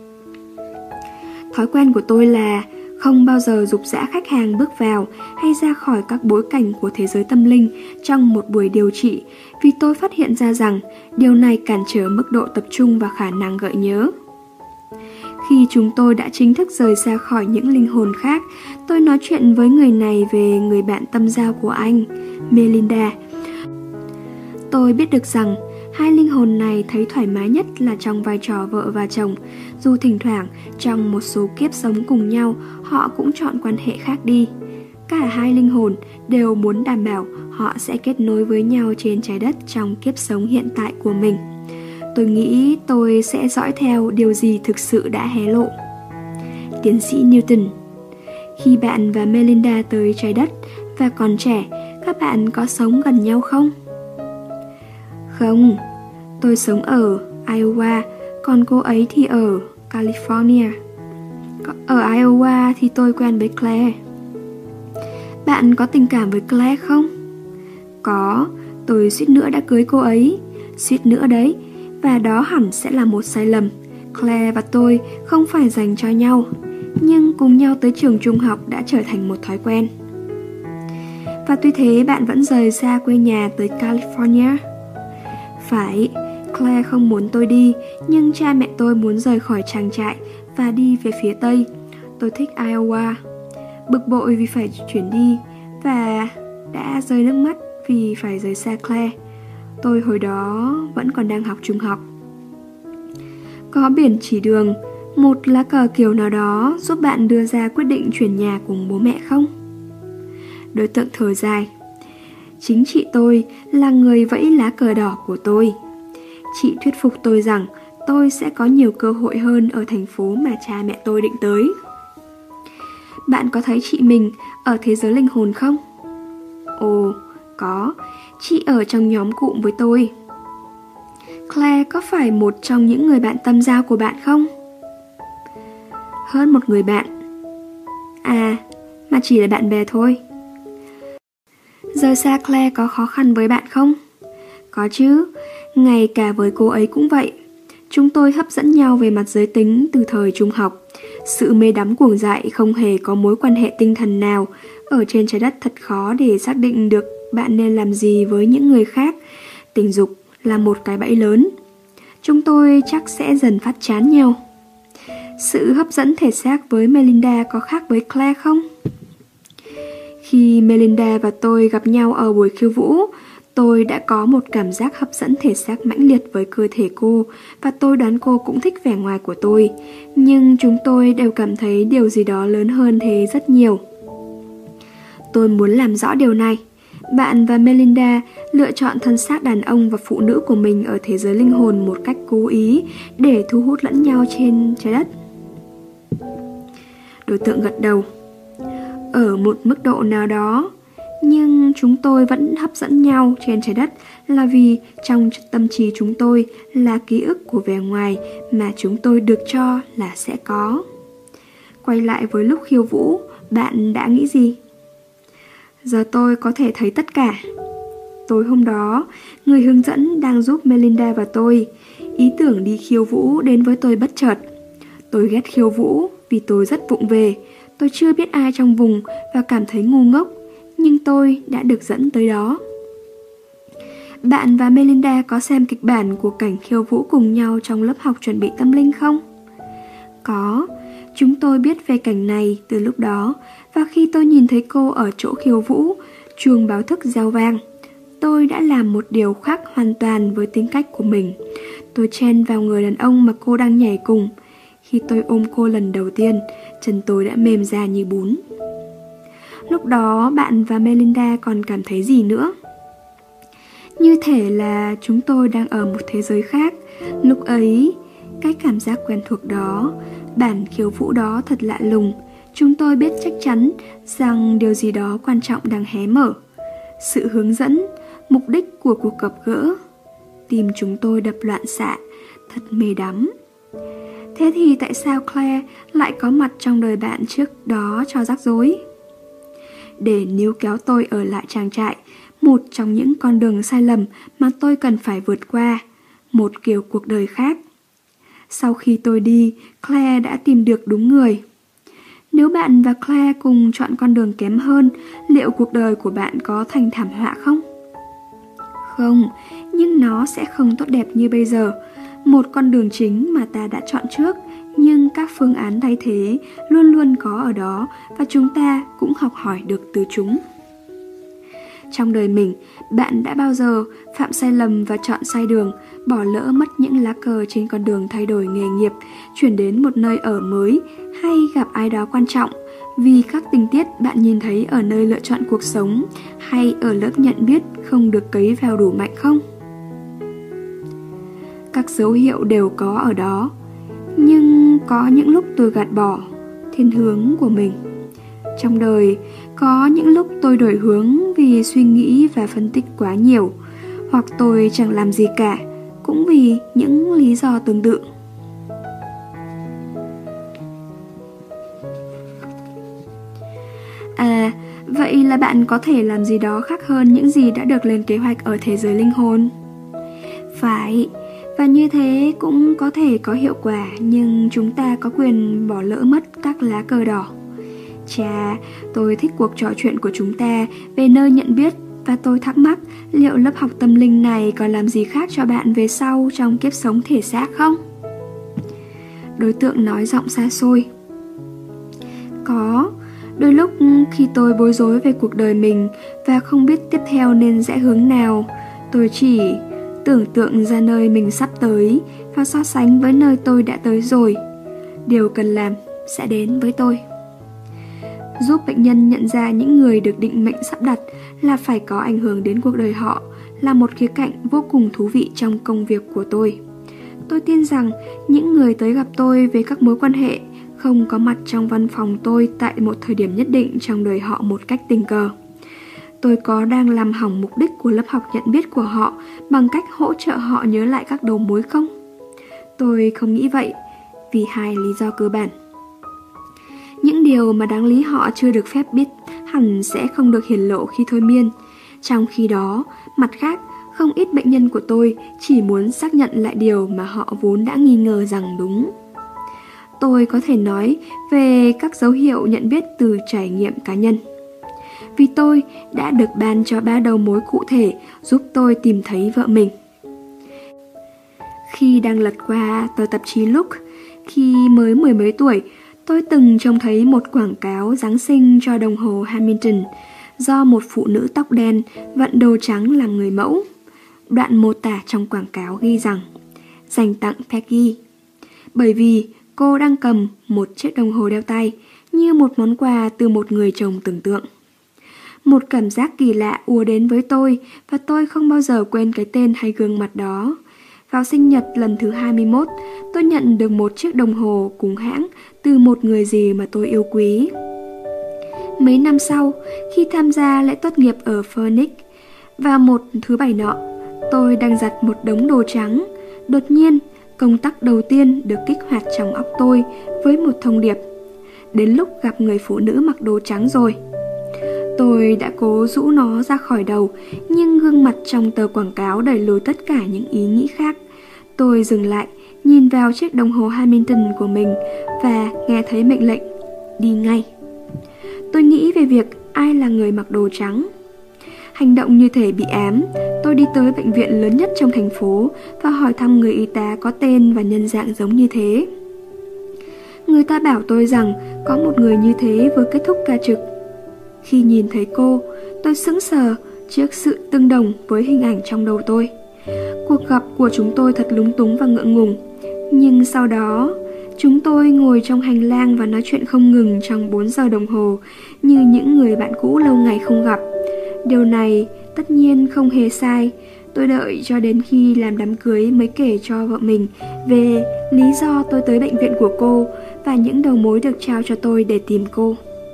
Speaker 1: Thói quen của tôi là không bao giờ giục giã khách hàng bước vào hay ra khỏi các bối cảnh của thế giới tâm linh trong một buổi điều trị, vì tôi phát hiện ra rằng điều này cản trở mức độ tập trung và khả năng gợi nhớ. Khi chúng tôi đã chính thức rời xa khỏi những linh hồn khác, tôi nói chuyện với người này về người bạn tâm giao của anh, Melinda. Tôi biết được rằng hai linh hồn này thấy thoải mái nhất là trong vai trò vợ và chồng, dù thỉnh thoảng trong một số kiếp sống cùng nhau họ cũng chọn quan hệ khác đi. Cả hai linh hồn đều muốn đảm bảo họ sẽ kết nối với nhau trên trái đất trong kiếp sống hiện tại của mình. Tôi nghĩ tôi sẽ dõi theo điều gì thực sự đã hé lộ. Tiến sĩ Newton. Khi bạn và Melinda tới trái đất và còn trẻ, các bạn có sống gần nhau không? Không, tôi sống ở Iowa, còn cô ấy thì ở California. Ở Iowa thì tôi quen với Claire. Bạn có tình cảm với Claire không? Có, tôi suýt nữa đã cưới cô ấy. Suýt nữa đấy, và đó hẳn sẽ là một sai lầm. Claire và tôi không phải dành cho nhau, nhưng cùng nhau tới trường trung học đã trở thành một thói quen. Và tuy thế bạn vẫn rời xa quê nhà tới California. Phải, Claire không muốn tôi đi, nhưng cha mẹ tôi muốn rời khỏi trang trại và đi về phía Tây. Tôi thích Iowa. Bực bội vì phải chuyển đi và đã rơi nước mắt vì phải rời xa Claire. Tôi hồi đó vẫn còn đang học trung học. Có biển chỉ đường, một lá cờ kiểu nào đó giúp bạn đưa ra quyết định chuyển nhà cùng bố mẹ không? Đối tượng thở dài. Chính chị tôi là người vẫy lá cờ đỏ của tôi. Chị thuyết phục tôi rằng tôi sẽ có nhiều cơ hội hơn ở thành phố mà cha mẹ tôi định tới. Bạn có thấy chị mình ở thế giới linh hồn không? Ồ, có, chị ở trong nhóm cụm với tôi. Claire có phải một trong những người bạn tâm giao của bạn không? Hơn một người bạn. À, mà chỉ là bạn bè thôi. Rời xa Claire có khó khăn với bạn không? Có chứ, ngay cả với cô ấy cũng vậy. Chúng tôi hấp dẫn nhau về mặt giới tính từ thời trung học. Sự mê đắm cuồng dại không hề có mối quan hệ tinh thần nào. Ở trên trái đất thật khó để xác định được bạn nên làm gì với những người khác. Tình dục là một cái bẫy lớn. Chúng tôi chắc sẽ dần phát chán nhau. Sự hấp dẫn thể xác với Melinda có khác với Claire không? Khi Melinda và tôi gặp nhau ở buổi khiêu vũ, tôi đã có một cảm giác hấp dẫn thể xác mãnh liệt với cơ thể cô, và tôi đoán cô cũng thích vẻ ngoài của tôi. Nhưng chúng tôi đều cảm thấy điều gì đó lớn hơn thế rất nhiều. Tôi muốn làm rõ điều này. Bạn và Melinda lựa chọn thân xác đàn ông và phụ nữ của mình ở thế giới linh hồn một cách cố ý để thu hút lẫn nhau trên trái đất. Đối tượng gật đầu. Ở một mức độ nào đó, nhưng chúng tôi vẫn hấp dẫn nhau trên trái đất là vì trong tâm trí chúng tôi là ký ức của vẻ ngoài mà chúng tôi được cho là sẽ có. Quay lại với lúc khiêu vũ, bạn đã nghĩ gì? Giờ tôi có thể thấy tất cả. Tối hôm đó, người hướng dẫn đang giúp Melinda và tôi. Ý tưởng đi khiêu vũ đến với tôi bất chợt. Tôi ghét khiêu vũ vì tôi rất vụng về. Tôi chưa biết ai trong vùng và cảm thấy ngu ngốc, nhưng tôi đã được dẫn tới đó. Bạn và Melinda có xem kịch bản của cảnh khiêu vũ cùng nhau trong lớp học chuẩn bị tâm linh không? Có, chúng tôi biết về cảnh này từ lúc đó, và khi tôi nhìn thấy cô ở chỗ khiêu vũ, chuông báo thức reo vang. Tôi đã làm một điều khác hoàn toàn với tính cách của mình. Tôi chen vào người đàn ông mà cô đang nhảy cùng. Khi tôi ôm cô lần đầu tiên, chân tôi đã mềm ra như bún. Lúc đó bạn và Melinda còn cảm thấy gì nữa? Như thể là chúng tôi đang ở một thế giới khác. Lúc ấy, cái cảm giác quen thuộc đó, bản khiêu vũ đó thật lạ lùng. Chúng tôi biết chắc chắn rằng điều gì đó quan trọng đang hé mở. Sự hướng dẫn, mục đích của cuộc gặp gỡ. Tim chúng tôi đập loạn xạ, thật mê đắm. Thế thì tại sao Claire lại có mặt trong đời bạn trước đó cho rắc rối? Để níu kéo tôi ở lại trang trại, một trong những con đường sai lầm mà tôi cần phải vượt qua, một kiểu cuộc đời khác. Sau khi tôi đi, Claire đã tìm được đúng người. Nếu bạn và Claire cùng chọn con đường kém hơn, liệu cuộc đời của bạn có thành thảm họa không? Không, nhưng nó sẽ không tốt đẹp như bây giờ. Một con đường chính mà ta đã chọn trước, nhưng các phương án thay thế luôn luôn có ở đó và chúng ta cũng học hỏi được từ chúng. Trong đời mình, bạn đã bao giờ phạm sai lầm và chọn sai đường, bỏ lỡ mất những lá cờ trên con đường thay đổi nghề nghiệp, chuyển đến một nơi ở mới hay gặp ai đó quan trọng vì các tình tiết bạn nhìn thấy ở nơi lựa chọn cuộc sống hay ở lớp nhận biết không được cấy vào đủ mạnh không? Các dấu hiệu đều có ở đó, nhưng có những lúc tôi gạt bỏ thiên hướng của mình. Trong đời, có những lúc tôi đổi hướng vì suy nghĩ và phân tích quá nhiều, hoặc tôi chẳng làm gì cả, cũng vì những lý do tương tự. À, vậy là bạn có thể làm gì đó khác hơn những gì đã được lên kế hoạch ở thế giới linh hồn? Phải, và như thế cũng có thể có hiệu quả, nhưng chúng ta có quyền bỏ lỡ mất các lá cờ đỏ. Chà, tôi thích cuộc trò chuyện của chúng ta về nơi nhận biết, và tôi thắc mắc liệu lớp học tâm linh này còn làm gì khác cho bạn về sau trong kiếp sống thể xác không? Đối tượng nói giọng xa xôi. Có, đôi lúc khi tôi bối rối về cuộc đời mình và không biết tiếp theo nên rẽ hướng nào, tôi chỉ tưởng tượng ra nơi mình sắp tới và so sánh với nơi tôi đã tới rồi. Điều cần làm sẽ đến với tôi. giúp bệnh nhân nhận ra những người được định mệnh sắp đặt là phải có ảnh hưởng đến cuộc đời họ là một khía cạnh vô cùng thú vị trong công việc của tôi. Tôi tin rằng những người tới gặp tôi về các mối quan hệ không có mặt trong văn phòng tôi tại một thời điểm nhất định trong đời họ một cách tình cờ. Tôi có đang làm hỏng mục đích của lớp học nhận biết của họ bằng cách hỗ trợ họ nhớ lại các đầu mối không? Tôi không nghĩ vậy, vì hai lý do cơ bản. Những điều mà đáng lý họ chưa được phép biết hẳn sẽ không được hiển lộ khi thôi miên. Trong khi đó, mặt khác, không ít bệnh nhân của tôi chỉ muốn xác nhận lại điều mà họ vốn đã nghi ngờ rằng đúng. Tôi có thể nói về các dấu hiệu nhận biết từ trải nghiệm cá nhân. Vì tôi đã được ban cho 3 đầu mối cụ thể giúp tôi tìm thấy vợ mình. Khi đang lật qua tờ tạp chí Look, khi mới mười mấy tuổi, tôi từng trông thấy một quảng cáo Giáng sinh cho đồng hồ Hamilton do một phụ nữ tóc đen vận đồ trắng làm người mẫu. Đoạn mô tả trong quảng cáo ghi rằng dành tặng Peggy, bởi vì cô đang cầm một chiếc đồng hồ đeo tay như một món quà từ một người chồng tưởng tượng. Một cảm giác kỳ lạ ùa đến với tôi và tôi không bao giờ quên cái tên hay gương mặt đó. Vào sinh nhật lần thứ 21, tôi nhận được một chiếc đồng hồ cùng hãng từ một người gì mà tôi yêu quý. Mấy năm sau, khi tham gia lễ tốt nghiệp ở Phoenix, vào một thứ Bảy nọ, tôi đang giặt một đống đồ trắng. Đột nhiên, công tắc đầu tiên được kích hoạt trong óc tôi với một thông điệp. Đến lúc gặp người phụ nữ mặc đồ trắng rồi. Tôi đã cố rũ nó ra khỏi đầu, nhưng gương mặt trong tờ quảng cáo đẩy lùi tất cả những ý nghĩ khác. Tôi dừng lại, nhìn vào chiếc đồng hồ Hamilton của mình và nghe thấy mệnh lệnh, đi ngay. Tôi nghĩ về việc ai là người mặc đồ trắng. Hành động như thể bị ám, tôi đi tới bệnh viện lớn nhất trong thành phố và hỏi thăm người y tá có tên và nhân dạng giống như thế. Người ta bảo tôi rằng có một người như thế vừa kết thúc ca trực. Khi nhìn thấy cô, tôi sững sờ trước sự tương đồng với hình ảnh trong đầu tôi. Cuộc gặp của chúng tôi thật lúng túng và ngượng ngùng. Nhưng sau đó, chúng tôi ngồi trong hành lang và nói chuyện không ngừng trong 4 giờ đồng hồ như những người bạn cũ lâu ngày không gặp. Điều này tất nhiên không hề sai. Tôi đợi cho đến khi làm đám cưới mới kể cho vợ mình về lý do tôi tới bệnh viện của cô và những đầu mối được trao cho tôi để tìm cô.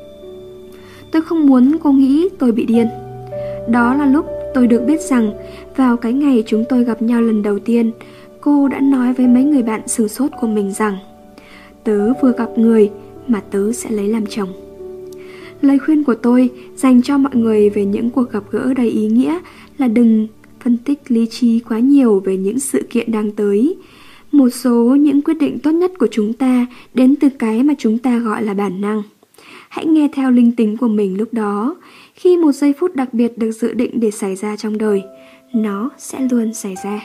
Speaker 1: Tôi không muốn cô nghĩ tôi bị điên. Đó là lúc tôi được biết rằng vào cái ngày chúng tôi gặp nhau lần đầu tiên, cô đã nói với mấy người bạn sửng sốt của mình rằng tớ vừa gặp người mà tớ sẽ lấy làm chồng. Lời khuyên của tôi dành cho mọi người về những cuộc gặp gỡ đầy ý nghĩa là đừng phân tích lý trí quá nhiều về những sự kiện đang tới. Một số những quyết định tốt nhất của chúng ta đến từ cái mà chúng ta gọi là bản năng. Hãy nghe theo linh tính của mình lúc đó. Khi một giây phút đặc biệt được dự định để xảy ra trong đời, nó sẽ luôn xảy ra.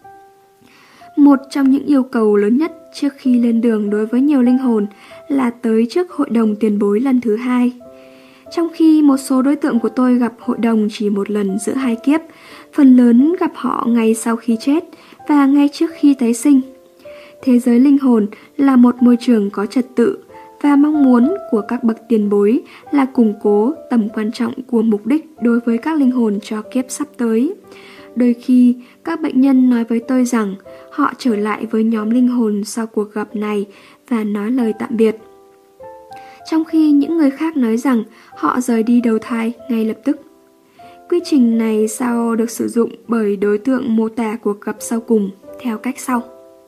Speaker 1: Một trong những yêu cầu lớn nhất trước khi lên đường đối với nhiều linh hồn là tới trước hội đồng tiền bối lần thứ 2. Trong khi một số đối tượng của tôi gặp hội đồng chỉ một lần giữa 2 kiếp, phần lớn gặp họ ngay sau khi chết và ngay trước khi tái sinh. Thế giới linh hồn là một môi trường có trật tự và mong muốn của các bậc tiền bối là củng cố tầm quan trọng của mục đích đối với các linh hồn cho kiếp sắp tới. Đôi khi, các bệnh nhân nói với tôi rằng họ trở lại với nhóm linh hồn sau cuộc gặp này và nói lời tạm biệt. Trong khi những người khác nói rằng họ rời đi đầu thai ngay lập tức. Quy trình này sau được sử dụng bởi đối tượng mô tả cuộc gặp sau cùng theo cách sau.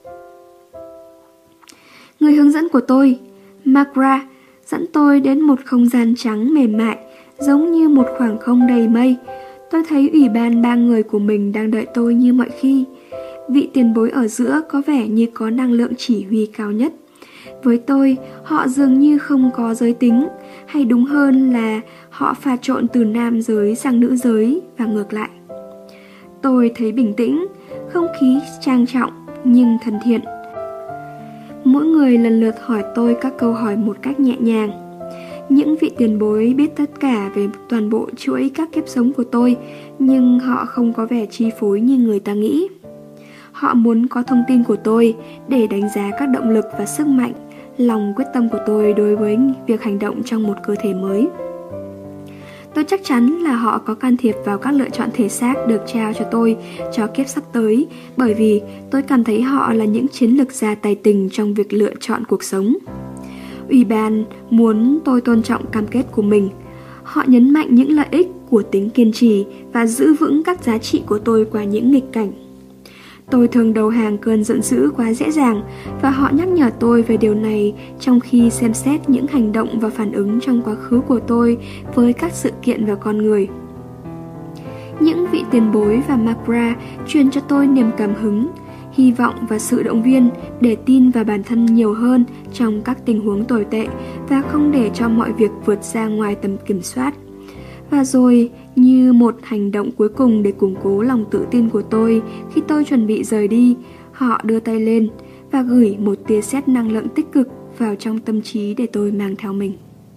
Speaker 1: Người hướng dẫn của tôi, Magra, dẫn tôi đến một không gian trắng mềm mại, giống như một khoảng không đầy mây. Tôi thấy ủy ban 3 người của mình đang đợi tôi như mọi khi. Vị tiền bối ở giữa có vẻ như có năng lượng chỉ huy cao nhất. Với tôi, họ dường như không có giới tính, hay đúng hơn là họ pha trộn từ nam giới sang nữ giới và ngược lại. Tôi thấy bình tĩnh, không khí trang trọng nhưng thân thiện. Mỗi người lần lượt hỏi tôi các câu hỏi một cách nhẹ nhàng. Những vị tiền bối biết tất cả về toàn bộ chuỗi các kiếp sống của tôi, nhưng họ không có vẻ chi phối như người ta nghĩ. Họ muốn có thông tin của tôi để đánh giá các động lực và sức mạnh, lòng quyết tâm của tôi đối với việc hành động trong một cơ thể mới. Tôi chắc chắn là họ có can thiệp vào các lựa chọn thể xác được trao cho tôi cho kiếp sắp tới, bởi vì tôi cảm thấy họ là những chiến lược gia tài tình trong việc lựa chọn cuộc sống. Ủy ban muốn tôi tôn trọng cam kết của mình. Họ nhấn mạnh những lợi ích của tính kiên trì và giữ vững các giá trị của tôi qua những nghịch cảnh. Tôi thường đầu hàng cơn giận dữ quá dễ dàng và họ nhắc nhở tôi về điều này trong khi xem xét những hành động và phản ứng trong quá khứ của tôi với các sự kiện và con người. Những vị tiền bối và Macra truyền cho tôi niềm cảm hứng, hy vọng và sự động viên để tin vào bản thân nhiều hơn trong các tình huống tồi tệ và không để cho mọi việc vượt ra ngoài tầm kiểm soát. Và rồi, như một hành động cuối cùng để củng cố lòng tự tin của tôi khi tôi chuẩn bị rời đi, họ đưa tay lên và gửi một tia sét năng lượng tích cực vào trong tâm trí để tôi mang theo mình.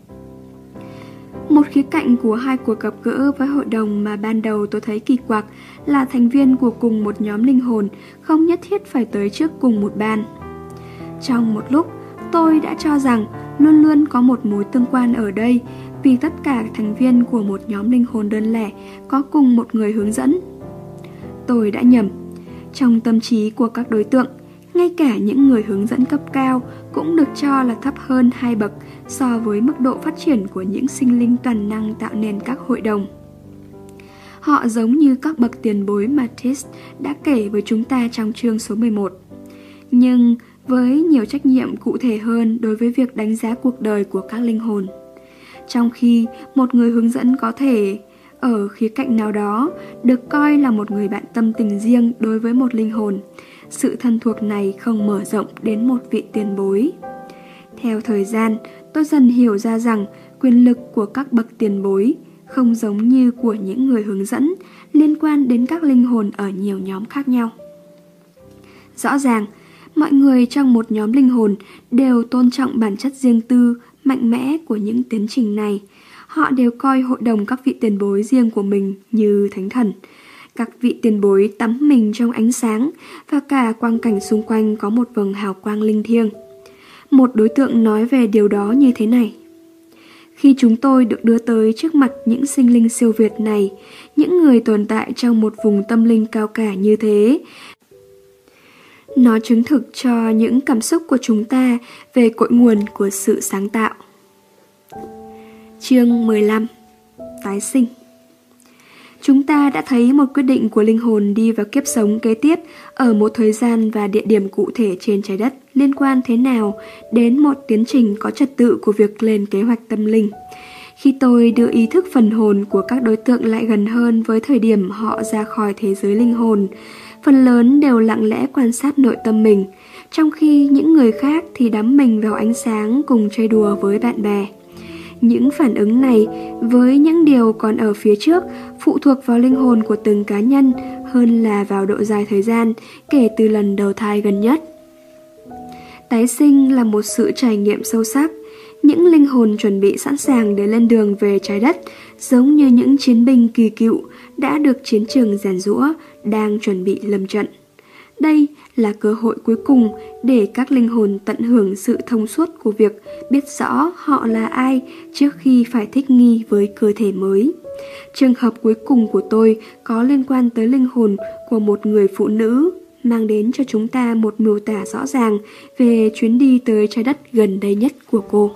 Speaker 1: Một khía cạnh của hai cuộc gặp gỡ với hội đồng mà ban đầu tôi thấy kỳ quặc là thành viên của cùng một nhóm linh hồn không nhất thiết phải tới trước cùng một ban. Trong một lúc, tôi đã cho rằng luôn luôn có một mối tương quan ở đây, vì tất cả thành viên của một nhóm linh hồn đơn lẻ có cùng một người hướng dẫn. Tôi đã nhầm. Trong tâm trí của các đối tượng, ngay cả những người hướng dẫn cấp cao cũng được cho là thấp hơn 2 bậc so với mức độ phát triển của những sinh linh toàn năng tạo nên các hội đồng. Họ giống như các bậc tiền bối mà Tis đã kể với chúng ta trong chương số 11. Nhưng với nhiều trách nhiệm cụ thể hơn đối với việc đánh giá cuộc đời của các linh hồn. Trong khi một người hướng dẫn có thể, ở khía cạnh nào đó, được coi là một người bạn tâm tình riêng đối với một linh hồn, sự thân thuộc này không mở rộng đến một vị tiền bối. Theo thời gian, tôi dần hiểu ra rằng quyền lực của các bậc tiền bối không giống như của những người hướng dẫn, liên quan đến các linh hồn ở nhiều nhóm khác nhau. Rõ ràng, mọi người trong một nhóm linh hồn đều tôn trọng bản chất riêng tư, mạnh mẽ của những tiến trình này. Họ đều coi hội đồng các vị tiền bối riêng của mình như thánh thần. Các vị tiền bối tắm mình trong ánh sáng và cả quang cảnh xung quanh có một vầng hào quang linh thiêng. Một đối tượng nói về điều đó như thế này: khi chúng tôi được đưa tới trước mặt những sinh linh siêu việt này, những người tồn tại trong một vùng tâm linh cao cả như thế, nó chứng thực cho những cảm xúc của chúng ta về cội nguồn của sự sáng tạo. Chương 15. Tái sinh. Chúng ta đã thấy một quyết định của linh hồn đi vào kiếp sống kế tiếp ở một thời gian và địa điểm cụ thể trên trái đất liên quan thế nào đến một tiến trình có trật tự của việc lên kế hoạch tâm linh. Khi tôi đưa ý thức phần hồn của các đối tượng lại gần hơn với thời điểm họ ra khỏi thế giới linh hồn, phần lớn đều lặng lẽ quan sát nội tâm mình, trong khi những người khác thì đắm mình vào ánh sáng cùng chơi đùa với bạn bè. Những phản ứng này với những điều còn ở phía trước phụ thuộc vào linh hồn của từng cá nhân hơn là vào độ dài thời gian kể từ lần đầu thai gần nhất. Tái sinh là một sự trải nghiệm sâu sắc. Những linh hồn chuẩn bị sẵn sàng để lên đường về trái đất, giống như những chiến binh kỳ cựu đã được chiến trường rèn giũa, đang chuẩn bị lâm trận. Đây là cơ hội cuối cùng để các linh hồn tận hưởng sự thông suốt của việc biết rõ họ là ai trước khi phải thích nghi với cơ thể mới. Trường hợp cuối cùng của tôi có liên quan tới linh hồn của một người phụ nữ, mang đến cho chúng ta một miêu tả rõ ràng về chuyến đi tới trái đất gần đây nhất của cô.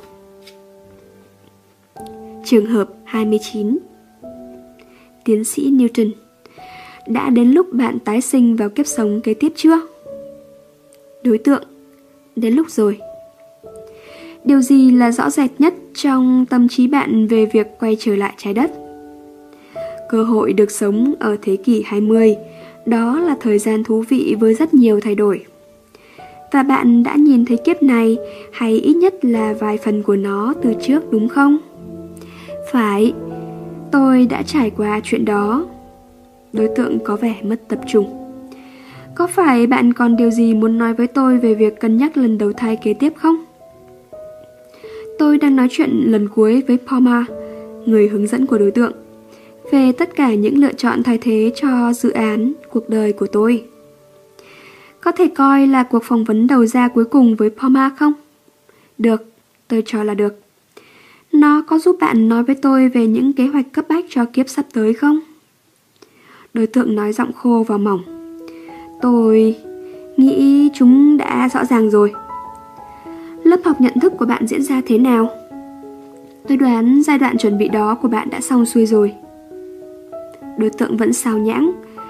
Speaker 1: Trường hợp 29. Tiến sĩ Newton: đã đến lúc bạn tái sinh vào kiếp sống kế tiếp chưa? Đối tượng: đến lúc rồi. Điều gì là rõ rệt nhất trong tâm trí bạn về việc quay trở lại trái đất? Cơ hội được sống ở thế kỷ 20, đó là thời gian thú vị với rất nhiều thay đổi. Và bạn đã nhìn thấy kiếp này, hay ít nhất là vài phần của nó từ trước, đúng không? Phải, tôi đã trải qua chuyện đó. Đối tượng có vẻ mất tập trung. Có phải bạn còn điều gì muốn nói với tôi về việc cân nhắc lần đầu thai kế tiếp không? Tôi đang nói chuyện lần cuối với Palmer, người hướng dẫn của đối tượng, về tất cả những lựa chọn thay thế cho dự án cuộc đời của tôi. Có thể coi là cuộc phỏng vấn đầu ra cuối cùng với Palmer không? Được, tôi cho là được. Nó có giúp bạn nói với tôi về những kế hoạch cấp bách cho kiếp sắp tới không? Đối tượng nói giọng khô và mỏng. Tôi nghĩ chúng đã rõ ràng rồi. Lớp học nhận thức của bạn diễn ra thế nào? Tôi đoán giai đoạn chuẩn bị đó của bạn đã xong xuôi rồi. Đối tượng vẫn xao nhãng.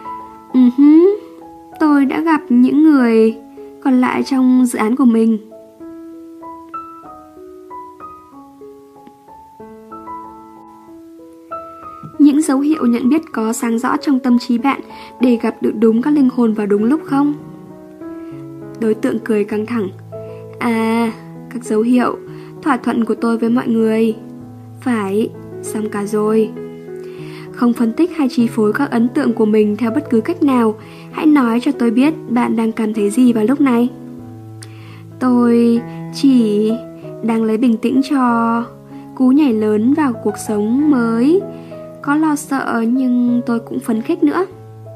Speaker 1: Tôi đã gặp những người còn lại trong dự án của mình. Những dấu hiệu nhận biết có sáng rõ trong tâm trí bạn để gặp được đúng các linh hồn vào đúng lúc không? Đối tượng cười căng thẳng. À, các dấu hiệu, thỏa thuận của tôi với mọi người. Phải, xong cả rồi. Không phân tích hay chi phối các ấn tượng của mình theo bất cứ cách nào. Hãy nói cho tôi biết bạn đang cảm thấy gì vào lúc này. Tôi chỉ đang lấy bình tĩnh cho cú nhảy lớn vào cuộc sống mới. Có lo sợ nhưng tôi cũng phấn khích nữa.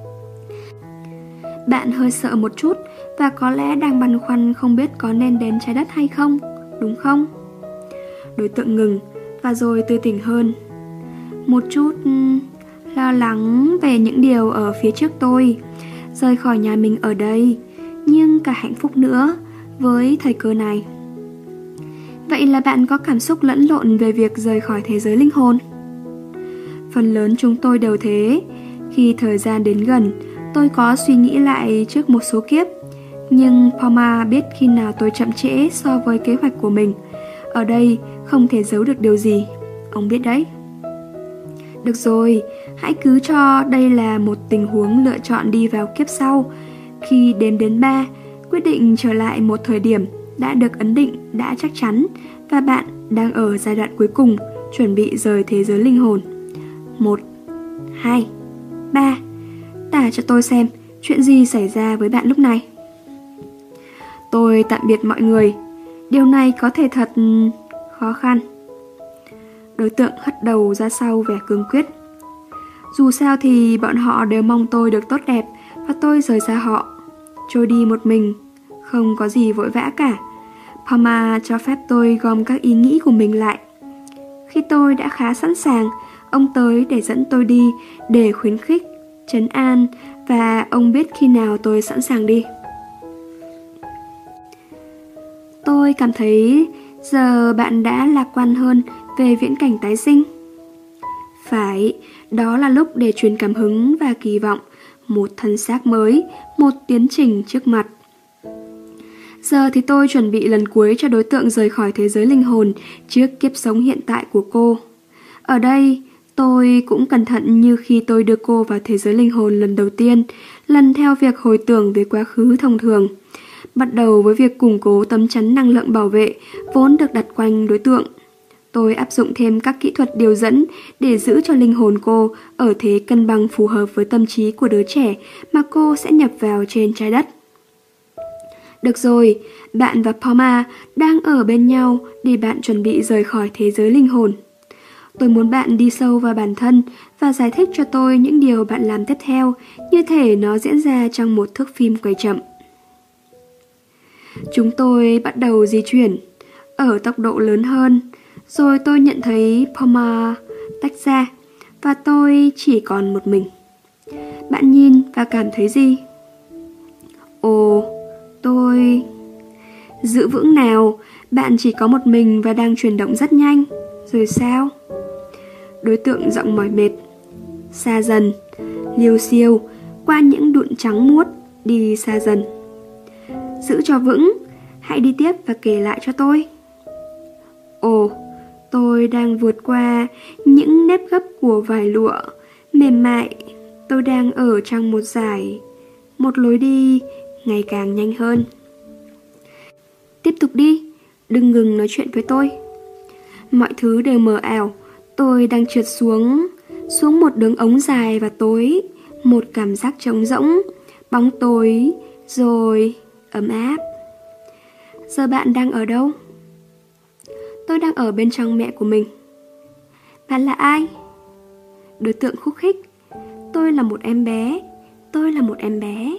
Speaker 1: Bạn hơi sợ một chút và có lẽ đang băn khoăn không biết có nên đến trái đất hay không, đúng không? Đối tượng ngừng và rồi tươi tỉnh hơn. Một chút lo lắng về những điều ở phía trước tôi, rời khỏi nhà mình ở đây, nhưng cả hạnh phúc nữa với thời cơ này. Vậy là bạn có cảm xúc lẫn lộn về việc rời khỏi thế giới linh hồn? Phần lớn chúng tôi đều thế. Khi thời gian đến gần, tôi có suy nghĩ lại trước một số kiếp. Nhưng Palma biết khi nào tôi chậm trễ so với kế hoạch của mình. Ở đây không thể giấu được điều gì. Ông biết đấy. Được rồi, hãy cứ cho đây là một tình huống lựa chọn đi vào kiếp sau. Khi đếm đến 3, quyết định trở lại một thời điểm đã được ấn định, đã chắc chắn, và bạn đang ở giai đoạn cuối cùng, chuẩn bị rời thế giới linh hồn. 1, 2, 3. Tả cho tôi xem chuyện gì xảy ra với bạn lúc này. Tôi tạm biệt mọi người. Điều này có thể thật khó khăn. Đối tượng hất đầu ra sau vẻ cương quyết. Dù sao thì bọn họ đều mong tôi được tốt đẹp và tôi rời xa họ, trôi đi một mình, không có gì vội vã cả. Palma cho phép tôi gom các ý nghĩ của mình lại. Khi tôi đã khá sẵn sàng, ông tới để dẫn tôi đi, để khuyến khích, trấn an, và ông biết khi nào tôi sẵn sàng đi. Tôi cảm thấy giờ bạn đã lạc quan hơn về viễn cảnh tái sinh. Phải, đó là lúc để truyền cảm hứng và kỳ vọng, một thân xác mới, một tiến trình trước mặt. Giờ thì tôi chuẩn bị lần cuối cho đối tượng rời khỏi thế giới linh hồn trước kiếp sống hiện tại của cô. Ở đây, tôi cũng cẩn thận như khi tôi đưa cô vào thế giới linh hồn lần đầu tiên, lần theo việc hồi tưởng về quá khứ thông thường. Bắt đầu với việc củng cố tấm chắn năng lượng bảo vệ vốn được đặt quanh đối tượng. Tôi áp dụng thêm các kỹ thuật điều dẫn để giữ cho linh hồn cô ở thế cân bằng phù hợp với tâm trí của đứa trẻ mà cô sẽ nhập vào trên trái đất. Được rồi, bạn và Palma đang ở bên nhau để bạn chuẩn bị rời khỏi thế giới linh hồn. Tôi muốn bạn đi sâu vào bản thân và giải thích cho tôi những điều bạn làm tiếp theo, như thể nó diễn ra trong một thước phim quay chậm. Chúng tôi bắt đầu di chuyển ở tốc độ lớn hơn, rồi tôi nhận thấy Palma tách ra và tôi chỉ còn một mình. Bạn nhìn và cảm thấy gì? Ồ, tôi... Giữ vững nào, bạn chỉ có một mình và đang chuyển động rất nhanh. Rồi sao? Đối tượng giọng mỏi mệt. Xa dần, liêu xiêu, qua những đụn trắng muốt, đi xa dần. Giữ cho vững, hãy đi tiếp và kể lại cho tôi. Ồ, tôi đang vượt qua những nếp gấp của vải lụa mềm mại. Tôi đang ở trong một dải, một lối đi ngày càng nhanh hơn. Tiếp tục đi, đừng ngừng nói chuyện với tôi. Mọi thứ đều mờ ảo. Tôi đang trượt xuống một đường ống dài và tối. Một cảm giác trống rỗng, bóng tối, rồi ấm áp. Giờ bạn đang ở đâu? Tôi đang ở bên trong mẹ của mình. Bạn là ai? Đối tượng khúc khích. Tôi là một em bé. Tôi là một em bé.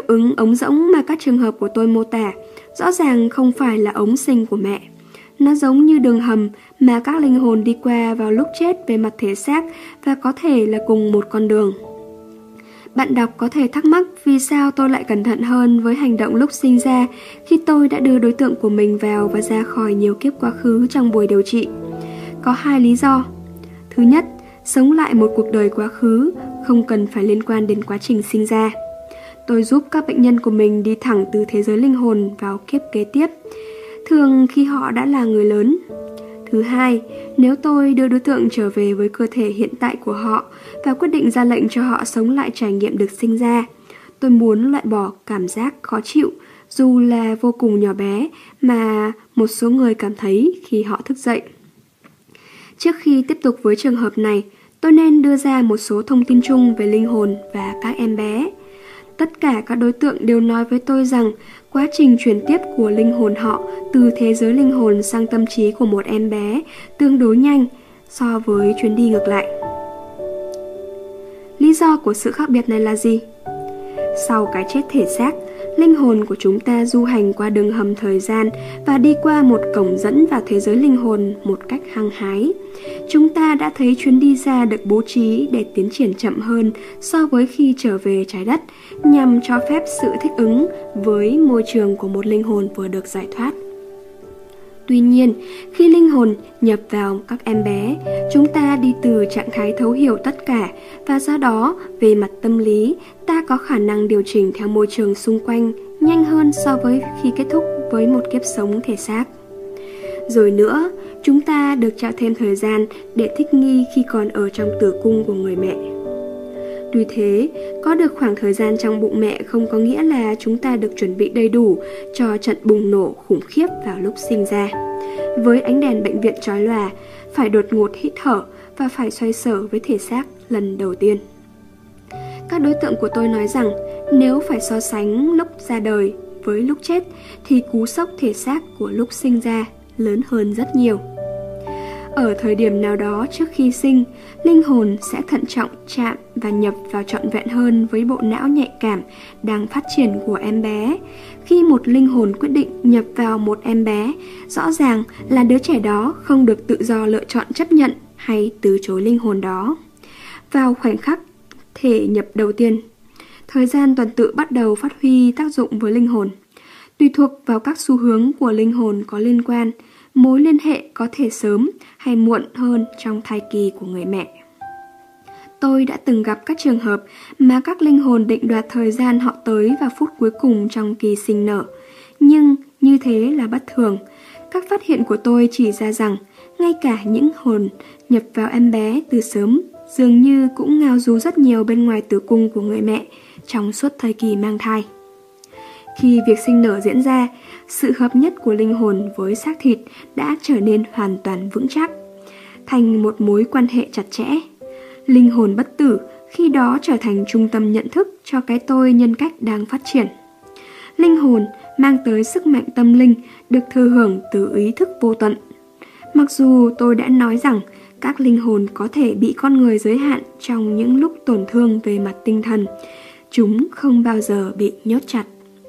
Speaker 1: ứng ống rỗng mà các trường hợp của tôi mô tả rõ ràng không phải là ống sinh của mẹ. Nó giống như đường hầm mà các linh hồn đi qua vào lúc chết về mặt thể xác và có thể là cùng một con đường. Bạn đọc có thể thắc mắc vì sao tôi lại cẩn thận hơn với hành động lúc sinh ra khi tôi đã đưa đối tượng của mình vào và ra khỏi nhiều kiếp quá khứ trong buổi điều trị. Có 2 lý do. Thứ nhất, sống lại một cuộc đời quá khứ không cần phải liên quan đến quá trình sinh ra. Tôi giúp các bệnh nhân của mình đi thẳng từ thế giới linh hồn vào kiếp kế tiếp, thường khi họ đã là người lớn. Thứ hai, nếu tôi đưa đối tượng trở về với cơ thể hiện tại của họ và quyết định ra lệnh cho họ sống lại trải nghiệm được sinh ra, tôi muốn loại bỏ cảm giác khó chịu, dù là vô cùng nhỏ bé, mà một số người cảm thấy khi họ thức dậy. Trước khi tiếp tục với trường hợp này, tôi nên đưa ra một số thông tin chung về linh hồn và các em bé. Tất cả các đối tượng đều nói với tôi rằng quá trình chuyển tiếp của linh hồn họ từ thế giới linh hồn sang tâm trí của một em bé tương đối nhanh so với chuyến đi ngược lại. Lý do của sự khác biệt này là gì? Sau cái chết thể xác, linh hồn của chúng ta du hành qua đường hầm thời gian và đi qua một cổng dẫn vào thế giới linh hồn một cách hăng hái. Chúng ta đã thấy chuyến đi ra được bố trí để tiến triển chậm hơn so với khi trở về trái đất, nhằm cho phép sự thích ứng với môi trường của một linh hồn vừa được giải thoát. Tuy nhiên, khi linh hồn nhập vào các em bé, chúng ta đi từ trạng thái thấu hiểu tất cả và do đó, về mặt tâm lý, ta có khả năng điều chỉnh theo môi trường xung quanh nhanh hơn so với khi kết thúc với một kiếp sống thể xác. Rồi nữa, chúng ta được trao thêm thời gian để thích nghi khi còn ở trong tử cung của người mẹ. Tuy thế, có được khoảng thời gian trong bụng mẹ không có nghĩa là chúng ta được chuẩn bị đầy đủ cho trận bùng nổ khủng khiếp vào lúc sinh ra. Với ánh đèn bệnh viện chói lòa, phải đột ngột hít thở và phải xoay sở với thể xác lần đầu tiên. Các đối tượng của tôi nói rằng nếu phải so sánh lúc ra đời với lúc chết thì cú sốc thể xác của lúc sinh ra lớn hơn rất nhiều. Ở thời điểm nào đó trước khi sinh, linh hồn sẽ thận trọng chạm và nhập vào trọn vẹn hơn với bộ não nhạy cảm đang phát triển của em bé. Khi một linh hồn quyết định nhập vào một em bé, rõ ràng là đứa trẻ đó không được tự do lựa chọn chấp nhận hay từ chối linh hồn đó. Vào khoảnh khắc thể nhập đầu tiên, thời gian tuần tự bắt đầu phát huy tác dụng với linh hồn. Tùy thuộc vào các xu hướng của linh hồn có liên quan, mối liên hệ có thể sớm hay muộn hơn trong thai kỳ của người mẹ. Tôi đã từng gặp các trường hợp mà các linh hồn định đoạt thời gian họ tới vào phút cuối cùng trong kỳ sinh nở. Nhưng như thế là bất thường. Các phát hiện của tôi chỉ ra rằng ngay cả những hồn nhập vào em bé từ sớm dường như cũng ngao du rất nhiều bên ngoài tử cung của người mẹ trong suốt thời kỳ mang thai. Khi việc sinh nở diễn ra, sự hợp nhất của linh hồn với xác thịt đã trở nên hoàn toàn vững chắc, thành một mối quan hệ chặt chẽ. Linh hồn bất tử khi đó trở thành trung tâm nhận thức cho cái tôi nhân cách đang phát triển. Linh hồn mang tới sức mạnh tâm linh được thừa hưởng từ ý thức vô tận. Mặc dù tôi đã nói rằng các linh hồn có thể bị con người giới hạn trong những lúc tổn thương về mặt tinh thần, chúng không bao giờ bị nhốt chặt.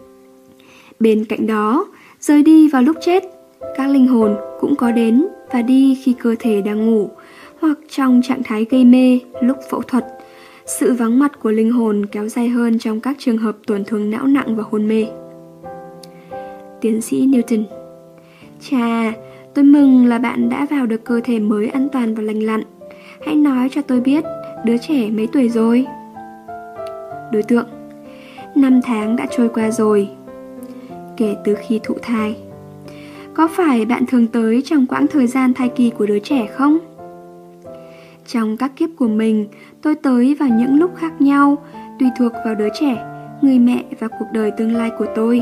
Speaker 1: Bên cạnh đó, rời đi vào lúc chết, các linh hồn cũng có đến và đi khi cơ thể đang ngủ hoặc trong trạng thái gây mê lúc phẫu thuật. Sự vắng mặt của linh hồn kéo dài hơn trong các trường hợp tổn thương não nặng và hôn mê. Tiến sĩ Newton: Chà, tôi mừng là bạn đã vào được cơ thể mới an toàn và lành lặn. Hãy nói cho tôi biết, đứa trẻ mấy tuổi rồi? Đối tượng: 5 tháng đã trôi qua rồi, kể từ khi thụ thai. Có phải bạn thường tới trong quãng thời gian thai kỳ của đứa trẻ không? Trong các kiếp của mình, tôi tới vào những lúc khác nhau, tùy thuộc vào đứa trẻ, người mẹ và cuộc đời tương lai của tôi.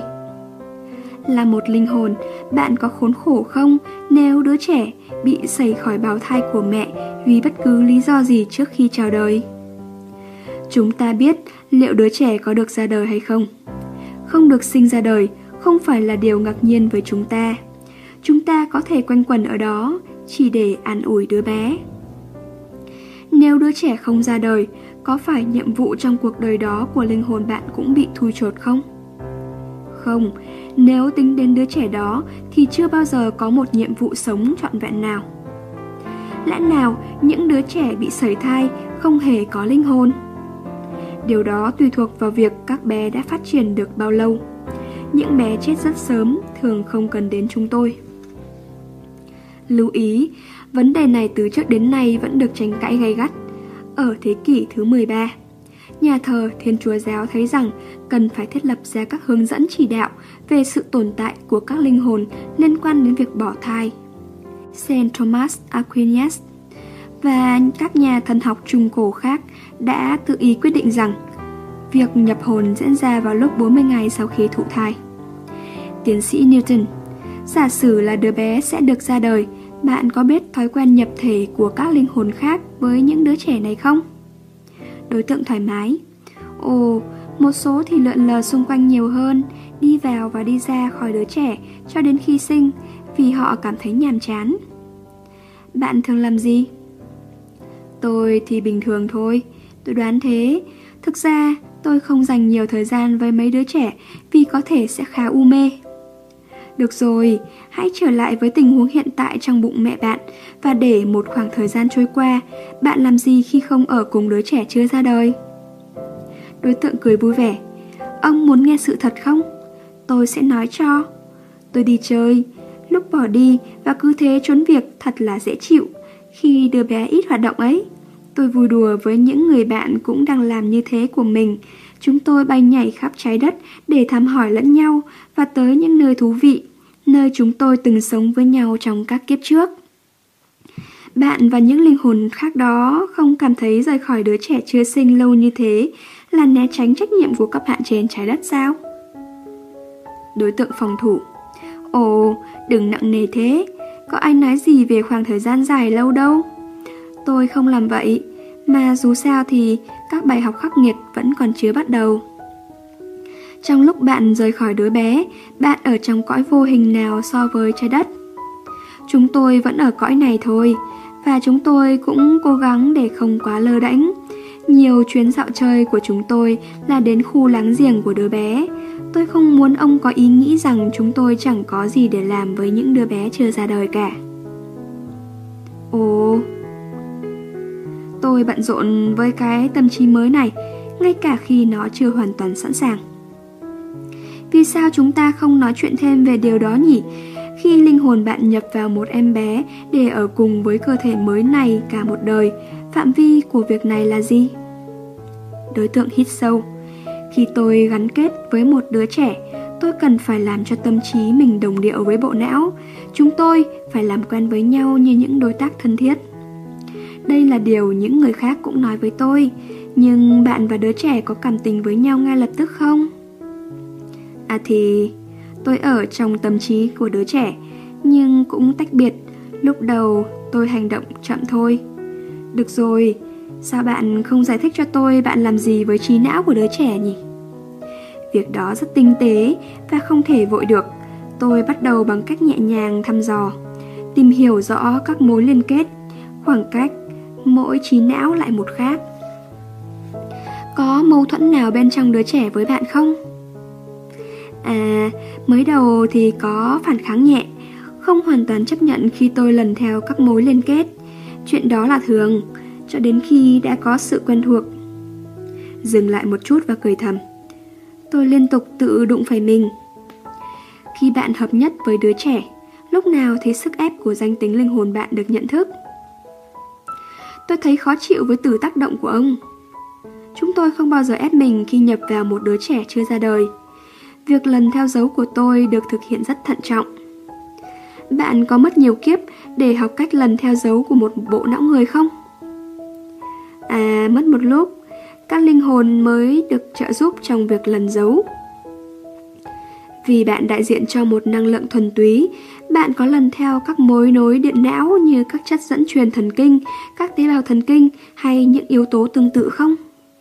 Speaker 1: Là một linh hồn, bạn có khốn khổ không nếu đứa trẻ bị sẩy khỏi bào thai của mẹ vì bất cứ lý do gì trước khi chào đời? Chúng ta biết liệu đứa trẻ có được ra đời hay không. Không được sinh ra đời không phải là điều ngạc nhiên với chúng ta. Chúng ta có thể quanh quẩn ở đó chỉ để an ủi đứa bé. Nếu đứa trẻ không ra đời, có phải nhiệm vụ trong cuộc đời đó của linh hồn bạn cũng bị thui chột không? Không, nếu tính đến đứa trẻ đó thì chưa bao giờ có một nhiệm vụ sống trọn vẹn nào. Lẽ nào những đứa trẻ bị sẩy thai không hề có linh hồn? Điều đó tùy thuộc vào việc các bé đã phát triển được bao lâu. Những bé chết rất sớm thường không cần đến chúng tôi. Lưu ý, vấn đề này từ trước đến nay vẫn được tranh cãi gay gắt. Ở thế kỷ thứ 13, nhà thờ Thiên Chúa Giáo thấy rằng cần phải thiết lập ra các hướng dẫn chỉ đạo về sự tồn tại của các linh hồn liên quan đến việc bỏ thai. Saint Thomas Aquinas và các nhà thần học Trung Cổ khác đã tự ý quyết định rằng việc nhập hồn diễn ra vào lúc 40 ngày sau khi thụ thai. Tiến sĩ Newton, giả sử là đứa bé sẽ được ra đời, bạn có biết thói quen nhập thể của các linh hồn khác với những đứa trẻ này không? Đối tượng thoải mái. Ồ, một số thì lượn lờ xung quanh nhiều hơn, đi vào và đi ra khỏi đứa trẻ cho đến khi sinh vì họ cảm thấy nhàm chán. Bạn thường làm gì? Tôi thì bình thường thôi, tôi đoán thế. Thực ra tôi không dành nhiều thời gian với mấy đứa trẻ vì có thể sẽ khá u mê. Được rồi, hãy trở lại với tình huống hiện tại trong bụng mẹ bạn và để một khoảng thời gian trôi qua, bạn làm gì khi không ở cùng đứa trẻ chưa ra đời? Đối tượng cười vui vẻ. Ông muốn nghe sự thật không? Tôi sẽ nói cho. Tôi đi chơi, lúc bỏ đi và cứ thế trốn việc thật là dễ chịu. Khi đứa bé ít hoạt động ấy, tôi vui đùa với những người bạn cũng đang làm như thế của mình. Chúng tôi bay nhảy khắp trái đất để thăm hỏi lẫn nhau và tới những nơi thú vị, nơi chúng tôi từng sống với nhau trong các kiếp trước. Bạn và những linh hồn khác đó không cảm thấy rời khỏi đứa trẻ chưa sinh lâu như thế là né tránh trách nhiệm của các bạn trên trái đất sao? Đối tượng phòng thủ. Ồ, đừng nặng nề thế, có ai nói gì về khoảng thời gian dài lâu đâu. Tôi không làm vậy, mà dù sao thì các bài học khắc nghiệt vẫn còn chưa bắt đầu. Trong lúc bạn rời khỏi đứa bé, bạn ở trong cõi vô hình nào so với trái đất? Chúng tôi vẫn ở cõi này thôi, và chúng tôi cũng cố gắng để không quá lơ đễnh. Nhiều chuyến dạo chơi của chúng tôi là đến khu láng giềng của đứa bé. Tôi không muốn ông có ý nghĩ rằng chúng tôi chẳng có gì để làm với những đứa bé chưa ra đời cả. Ồ, tôi bận rộn với cái tâm trí mới này, ngay cả khi nó chưa hoàn toàn sẵn sàng. Vì sao chúng ta không nói chuyện thêm về điều đó nhỉ? Khi linh hồn bạn nhập vào một em bé để ở cùng với cơ thể mới này cả một đời, phạm vi của việc này là gì? Đối tượng hít sâu. Khi tôi gắn kết với một đứa trẻ, tôi cần phải làm cho tâm trí mình đồng điệu với bộ não. Chúng tôi phải làm quen với nhau như những đối tác thân thiết. Đây là điều những người khác cũng nói với tôi. Nhưng bạn và đứa trẻ có cảm tình với nhau ngay lập tức không? À thì tôi ở trong tâm trí của đứa trẻ, nhưng cũng tách biệt. Lúc đầu tôi hành động chậm thôi. Được rồi, sao bạn không giải thích cho tôi bạn làm gì với trí não của đứa trẻ nhỉ? Việc đó rất tinh tế và không thể vội được. Tôi bắt đầu bằng cách nhẹ nhàng thăm dò, tìm hiểu rõ các mối liên kết, khoảng cách, mỗi trí não lại một khác. Có mâu thuẫn nào bên trong đứa trẻ với bạn không? À, mới đầu thì có phản kháng nhẹ, không hoàn toàn chấp nhận khi tôi lần theo các mối liên kết. Chuyện đó là thường, cho đến khi đã có sự quen thuộc. Dừng lại một chút và cười thầm. Tôi liên tục tự đụng phải mình. Khi bạn hợp nhất với đứa trẻ, lúc nào thì sức ép của danh tính linh hồn bạn được nhận thức? Tôi thấy khó chịu với từ tác động của ông. Chúng tôi không bao giờ ép mình khi nhập vào một đứa trẻ chưa ra đời. Việc lần theo dấu của tôi được thực hiện rất thận trọng. Bạn có mất nhiều kiếp để học cách lần theo dấu của một bộ não người không? À, mất một lúc. Các linh hồn mới được trợ giúp trong việc lần dấu. Vì bạn đại diện cho một năng lượng thuần túy, bạn có lần theo các mối nối điện não như các chất dẫn truyền thần kinh, các tế bào thần kinh hay những yếu tố tương tự không?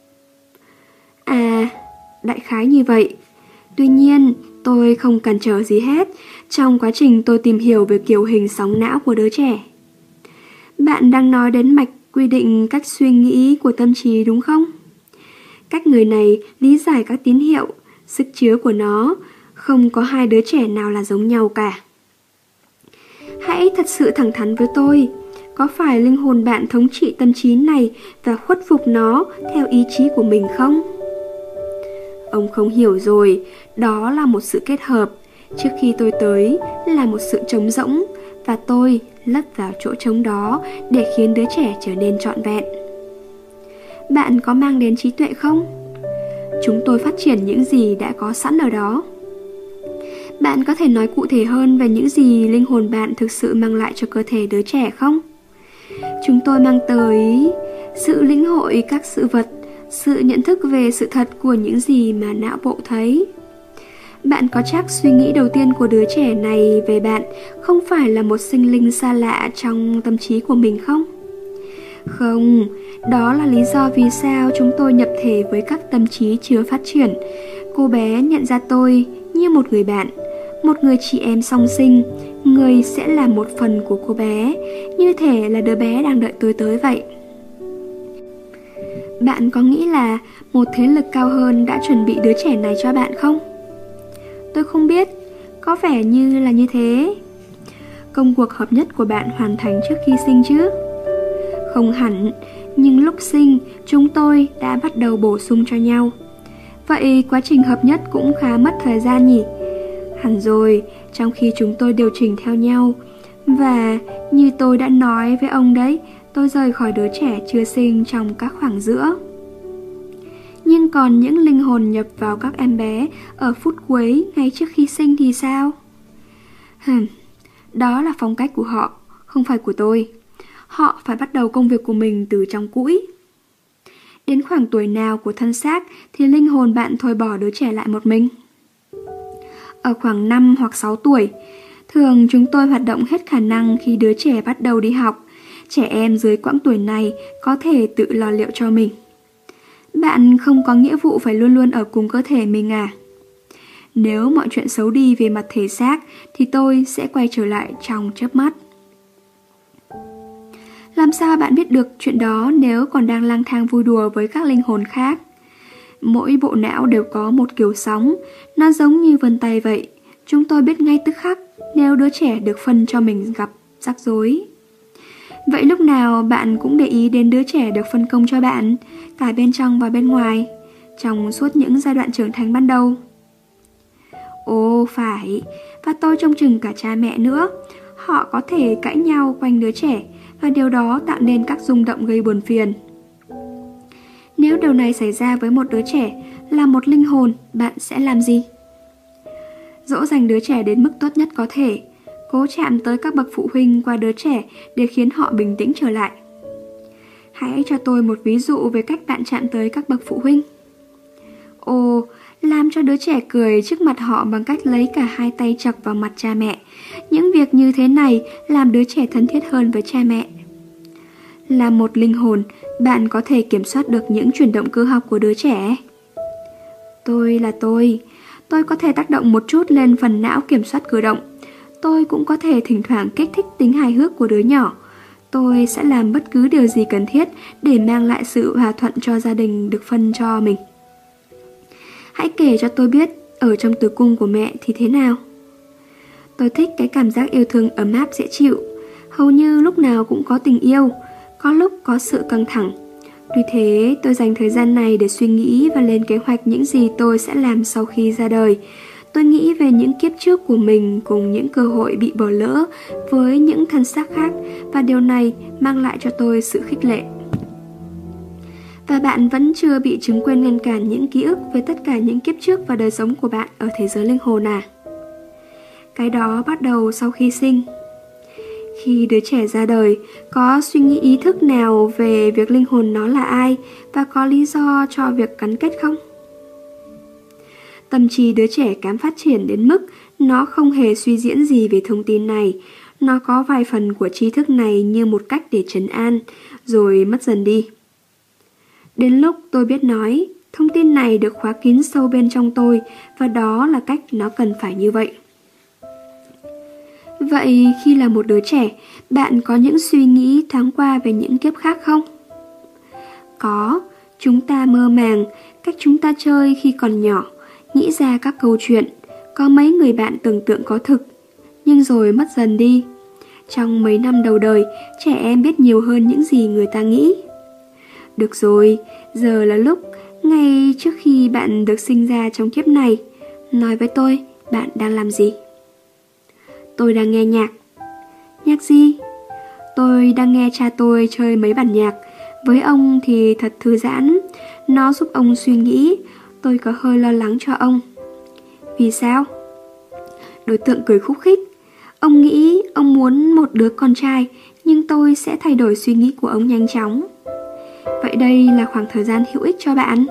Speaker 1: À, đại khái như vậy. Tuy nhiên, tôi không cản trở gì hết trong quá trình tôi tìm hiểu về kiểu hình sóng não của đứa trẻ. Bạn đang nói đến mạch quy định cách suy nghĩ của tâm trí đúng không? Cách người này lý giải các tín hiệu, sức chứa của nó, không có hai đứa trẻ nào là giống nhau cả. Hãy thật sự thẳng thắn với tôi, có phải linh hồn bạn thống trị tâm trí này và khuất phục nó theo ý chí của mình không? Ông không hiểu rồi, đó là một sự kết hợp. Trước khi tôi tới là một sự trống rỗng, và tôi lấp vào chỗ trống đó để khiến đứa trẻ trở nên trọn vẹn. Bạn có mang đến trí tuệ không? Chúng tôi phát triển những gì đã có sẵn ở đó. Bạn có thể nói cụ thể hơn về những gì linh hồn bạn thực sự mang lại cho cơ thể đứa trẻ không? Chúng tôi mang tới sự lĩnh hội các sự vật, sự nhận thức về sự thật của những gì mà não bộ thấy. Bạn có chắc suy nghĩ đầu tiên của đứa trẻ này về bạn không phải là một sinh linh xa lạ trong tâm trí của mình không? Không, đó là lý do vì sao chúng tôi nhập thể với các tâm trí chưa phát triển. Cô bé nhận ra tôi như một người bạn, một người chị em song sinh, người sẽ là một phần của cô bé, như thể là đứa bé đang đợi tôi tới vậy. Bạn có nghĩ là một thế lực cao hơn đã chuẩn bị đứa trẻ này cho bạn không? Tôi không biết, có vẻ như là như thế. Công cuộc hợp nhất của bạn hoàn thành trước khi sinh chứ? Không hẳn, nhưng lúc sinh chúng tôi đã bắt đầu bổ sung cho nhau. Vậy quá trình hợp nhất cũng khá mất thời gian nhỉ? Hẳn rồi, trong khi chúng tôi điều chỉnh theo nhau. Và như tôi đã nói với ông đấy, tôi rời khỏi đứa trẻ chưa sinh trong các khoảng giữa. Nhưng còn những linh hồn nhập vào các em bé ở phút cuối ngay trước khi sinh thì sao? Đó là phong cách của họ, không phải của tôi. Họ phải bắt đầu công việc của mình từ trong cũi. Đến khoảng tuổi nào của thân xác thì linh hồn bạn thôi bỏ đứa trẻ lại một mình? Ở khoảng 5 hoặc 6 tuổi, thường chúng tôi hoạt động hết khả năng khi đứa trẻ bắt đầu đi học. Trẻ em dưới quãng tuổi này có thể tự lo liệu cho mình. Bạn không có nghĩa vụ phải luôn luôn ở cùng cơ thể mình à? Nếu mọi chuyện xấu đi về mặt thể xác thì tôi sẽ quay trở lại trong chớp mắt. Làm sao bạn biết được chuyện đó nếu còn đang lang thang vui đùa với các linh hồn khác? Mỗi bộ não đều có một kiểu sóng, nó giống như vân tay vậy. Chúng tôi biết ngay tức khắc nếu đứa trẻ được phân cho mình gặp rắc rối. Vậy lúc nào bạn cũng để ý đến đứa trẻ được phân công cho bạn, cả bên trong và bên ngoài, trong suốt những giai đoạn trưởng thành ban đầu? Ồ phải, và tôi trông chừng cả cha mẹ nữa. Họ có thể cãi nhau quanh đứa trẻ, và điều đó tạo nên các rung động gây buồn phiền. Nếu điều này xảy ra với một đứa trẻ là một linh hồn, bạn sẽ làm gì? Dỗ dành đứa trẻ đến mức tốt nhất có thể, cố chạm tới các bậc phụ huynh qua đứa trẻ để khiến họ bình tĩnh trở lại. Hãy cho tôi một ví dụ về cách bạn chạm tới các bậc phụ huynh. Ồ, làm cho đứa trẻ cười trước mặt họ bằng cách lấy cả hai tay chọc vào mặt cha mẹ. Những việc như thế này làm đứa trẻ thân thiết hơn với cha mẹ. Là một linh hồn, bạn có thể kiểm soát được những chuyển động cơ học của đứa trẻ. Tôi là tôi có thể tác động một chút lên phần não kiểm soát cử động. Tôi cũng có thể thỉnh thoảng kích thích tính hài hước của đứa nhỏ. Tôi sẽ làm bất cứ điều gì cần thiết để mang lại sự hòa thuận cho gia đình được phân cho mình. Hãy kể cho tôi biết ở trong tử cung của mẹ thì thế nào. Tôi thích cái cảm giác yêu thương ấm áp dễ chịu. Hầu như lúc nào cũng có tình yêu, có lúc có sự căng thẳng. Tuy thế, tôi dành thời gian này để suy nghĩ và lên kế hoạch những gì tôi sẽ làm sau khi ra đời. Tôi nghĩ về những kiếp trước của mình cùng những cơ hội bị bỏ lỡ với những thân xác khác, và điều này mang lại cho tôi sự khích lệ. Và bạn vẫn chưa bị chứng quên ngăn cản những ký ức về tất cả những kiếp trước và đời sống của bạn ở thế giới linh hồn à? Cái đó bắt đầu sau khi sinh. Khi đứa trẻ ra đời, có suy nghĩ ý thức nào về việc linh hồn nó là ai và có lý do cho việc gắn kết không? Tâm trí đứa trẻ kém phát triển đến mức nó không hề suy diễn gì về thông tin này. Nó có vài phần của tri thức này như một cách để trấn an, rồi mất dần đi. Đến lúc tôi biết nói, thông tin này được khóa kín sâu bên trong tôi, và đó là cách nó cần phải như vậy. Vậy khi là một đứa trẻ, bạn có những suy nghĩ thoáng qua về những kiếp khác không? Có, chúng ta mơ màng, cách chúng ta chơi khi còn nhỏ, nghĩ ra các câu chuyện, có mấy người bạn tưởng tượng có thực, nhưng rồi mất dần đi. Trong mấy năm đầu đời, trẻ em biết nhiều hơn những gì người ta nghĩ. Được rồi, giờ là lúc, ngay trước khi bạn được sinh ra trong kiếp này, nói với tôi, bạn đang làm gì? Tôi đang nghe nhạc. Nhạc gì? Tôi đang nghe cha tôi chơi mấy bản nhạc. Với ông thì thật thư giãn, nó giúp ông suy nghĩ. Tôi có hơi lo lắng cho ông. Vì sao? Đối tượng cười khúc khích. Ông nghĩ ông muốn một đứa con trai, nhưng tôi sẽ thay đổi suy nghĩ của ông nhanh chóng. Vậy đây là khoảng thời gian hữu ích cho bạn.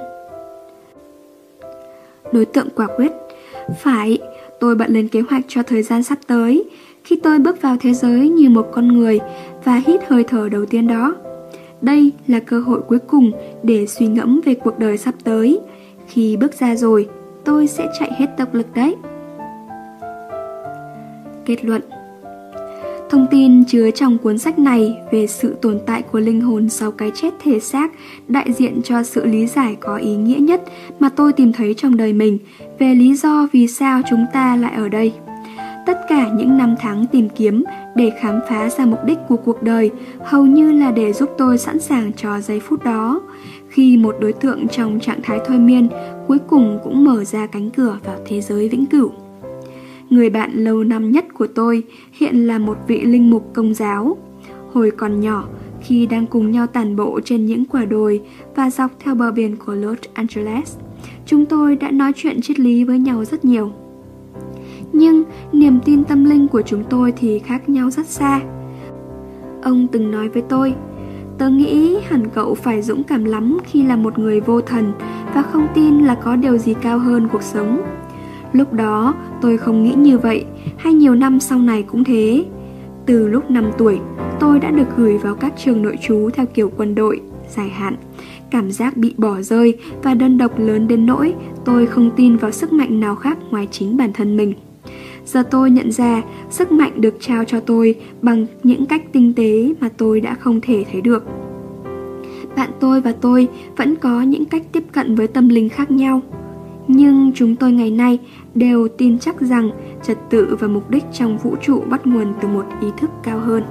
Speaker 1: Đối tượng quả quyết. Phải, tôi bận lên kế hoạch cho thời gian sắp tới, khi tôi bước vào thế giới như một con người và hít hơi thở đầu tiên đó. Đây là cơ hội cuối cùng để suy ngẫm về cuộc đời sắp tới. Khi bước ra rồi, tôi sẽ chạy hết tốc lực đấy. Kết luận. Thông tin chứa trong cuốn sách này về sự tồn tại của linh hồn sau cái chết thể xác đại diện cho sự lý giải có ý nghĩa nhất mà tôi tìm thấy trong đời mình về lý do vì sao chúng ta lại ở đây. Tất cả những năm tháng tìm kiếm để khám phá ra mục đích của cuộc đời hầu như là để giúp tôi sẵn sàng cho giây phút đó, khi một đối tượng trong trạng thái thôi miên cuối cùng cũng mở ra cánh cửa vào thế giới vĩnh cửu. Người bạn lâu năm nhất của tôi hiện là một vị linh mục Công giáo. Hồi còn nhỏ, khi đang cùng nhau tản bộ trên những quả đồi và dọc theo bờ biển của Los Angeles, chúng tôi đã nói chuyện triết lý với nhau rất nhiều. Nhưng niềm tin tâm linh của chúng tôi thì khác nhau rất xa. Ông từng nói với tôi, tớ nghĩ hẳn cậu phải dũng cảm lắm khi là một người vô thần và không tin là có điều gì cao hơn cuộc sống. Lúc đó tôi không nghĩ như vậy, hay nhiều năm sau này cũng thế. Từ lúc 5 tuổi, tôi đã được gửi vào các trường nội trú theo kiểu quân đội, dài hạn. Cảm giác bị bỏ rơi và đơn độc lớn đến nỗi tôi không tin vào sức mạnh nào khác ngoài chính bản thân mình. Giờ tôi nhận ra sức mạnh được trao cho tôi bằng những cách tinh tế mà tôi đã không thể thấy được. Bạn tôi và tôi vẫn có những cách tiếp cận với tâm linh khác nhau. Nhưng chúng tôi ngày nay đều tin chắc rằng trật tự và mục đích trong vũ trụ bắt nguồn từ một ý thức cao hơn.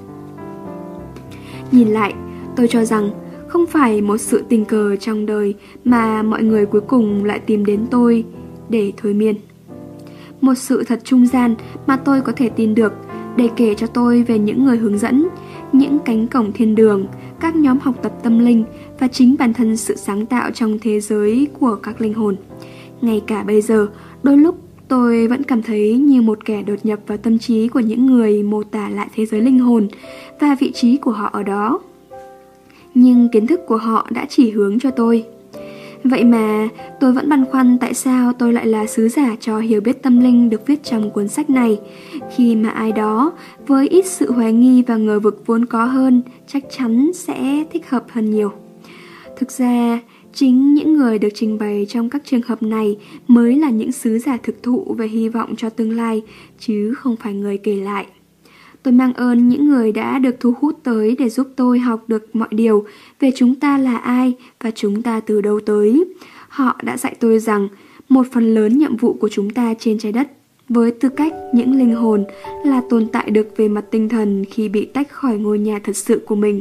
Speaker 1: Nhìn lại, tôi cho rằng không phải một sự tình cờ trong đời mà mọi người cuối cùng lại tìm đến tôi để thôi miên. Một sự thật trung gian mà tôi có thể tin được để kể cho tôi về những người hướng dẫn, những cánh cổng thiên đường, các nhóm học tập tâm linh và chính bản thân sự sáng tạo trong thế giới của các linh hồn. Ngay cả bây giờ, đôi lúc tôi vẫn cảm thấy như một kẻ đột nhập vào tâm trí của những người mô tả lại thế giới linh hồn và vị trí của họ ở đó. Nhưng kiến thức của họ đã chỉ hướng cho tôi. Vậy mà tôi vẫn băn khoăn tại sao tôi lại là sứ giả cho hiểu biết tâm linh được viết trong cuốn sách này, khi mà ai đó với ít sự hoài nghi và ngờ vực vốn có hơn chắc chắn sẽ thích hợp hơn nhiều. Thực ra, chính những người được trình bày trong các trường hợp này mới là những sứ giả thực thụ về hy vọng cho tương lai, chứ không phải người kể lại. Tôi mang ơn những người đã được thu hút tới để giúp tôi học được mọi điều về chúng ta là ai và chúng ta từ đâu tới. Họ đã dạy tôi rằng một phần lớn nhiệm vụ của chúng ta trên trái đất, với tư cách những linh hồn, là tồn tại được về mặt tinh thần khi bị tách khỏi ngôi nhà thật sự của mình.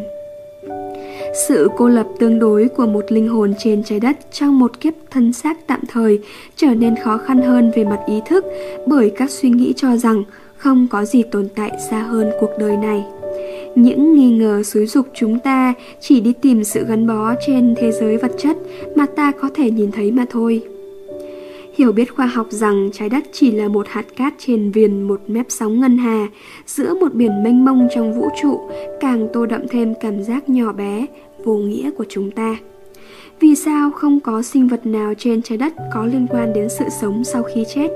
Speaker 1: Sự cô lập tương đối của một linh hồn trên trái đất trong một kiếp thân xác tạm thời trở nên khó khăn hơn về mặt ý thức bởi các suy nghĩ cho rằng không có gì tồn tại xa hơn cuộc đời này. Những nghi ngờ xúi giục chúng ta chỉ đi tìm sự gắn bó trên thế giới vật chất mà ta có thể nhìn thấy mà thôi. Hiểu biết khoa học rằng trái đất chỉ là một hạt cát trên viền một mép sóng ngân hà giữa một biển mênh mông trong vũ trụ càng tô đậm thêm cảm giác nhỏ bé, vô nghĩa của chúng ta. Vì sao không có sinh vật nào trên trái đất có liên quan đến sự sống sau khi chết?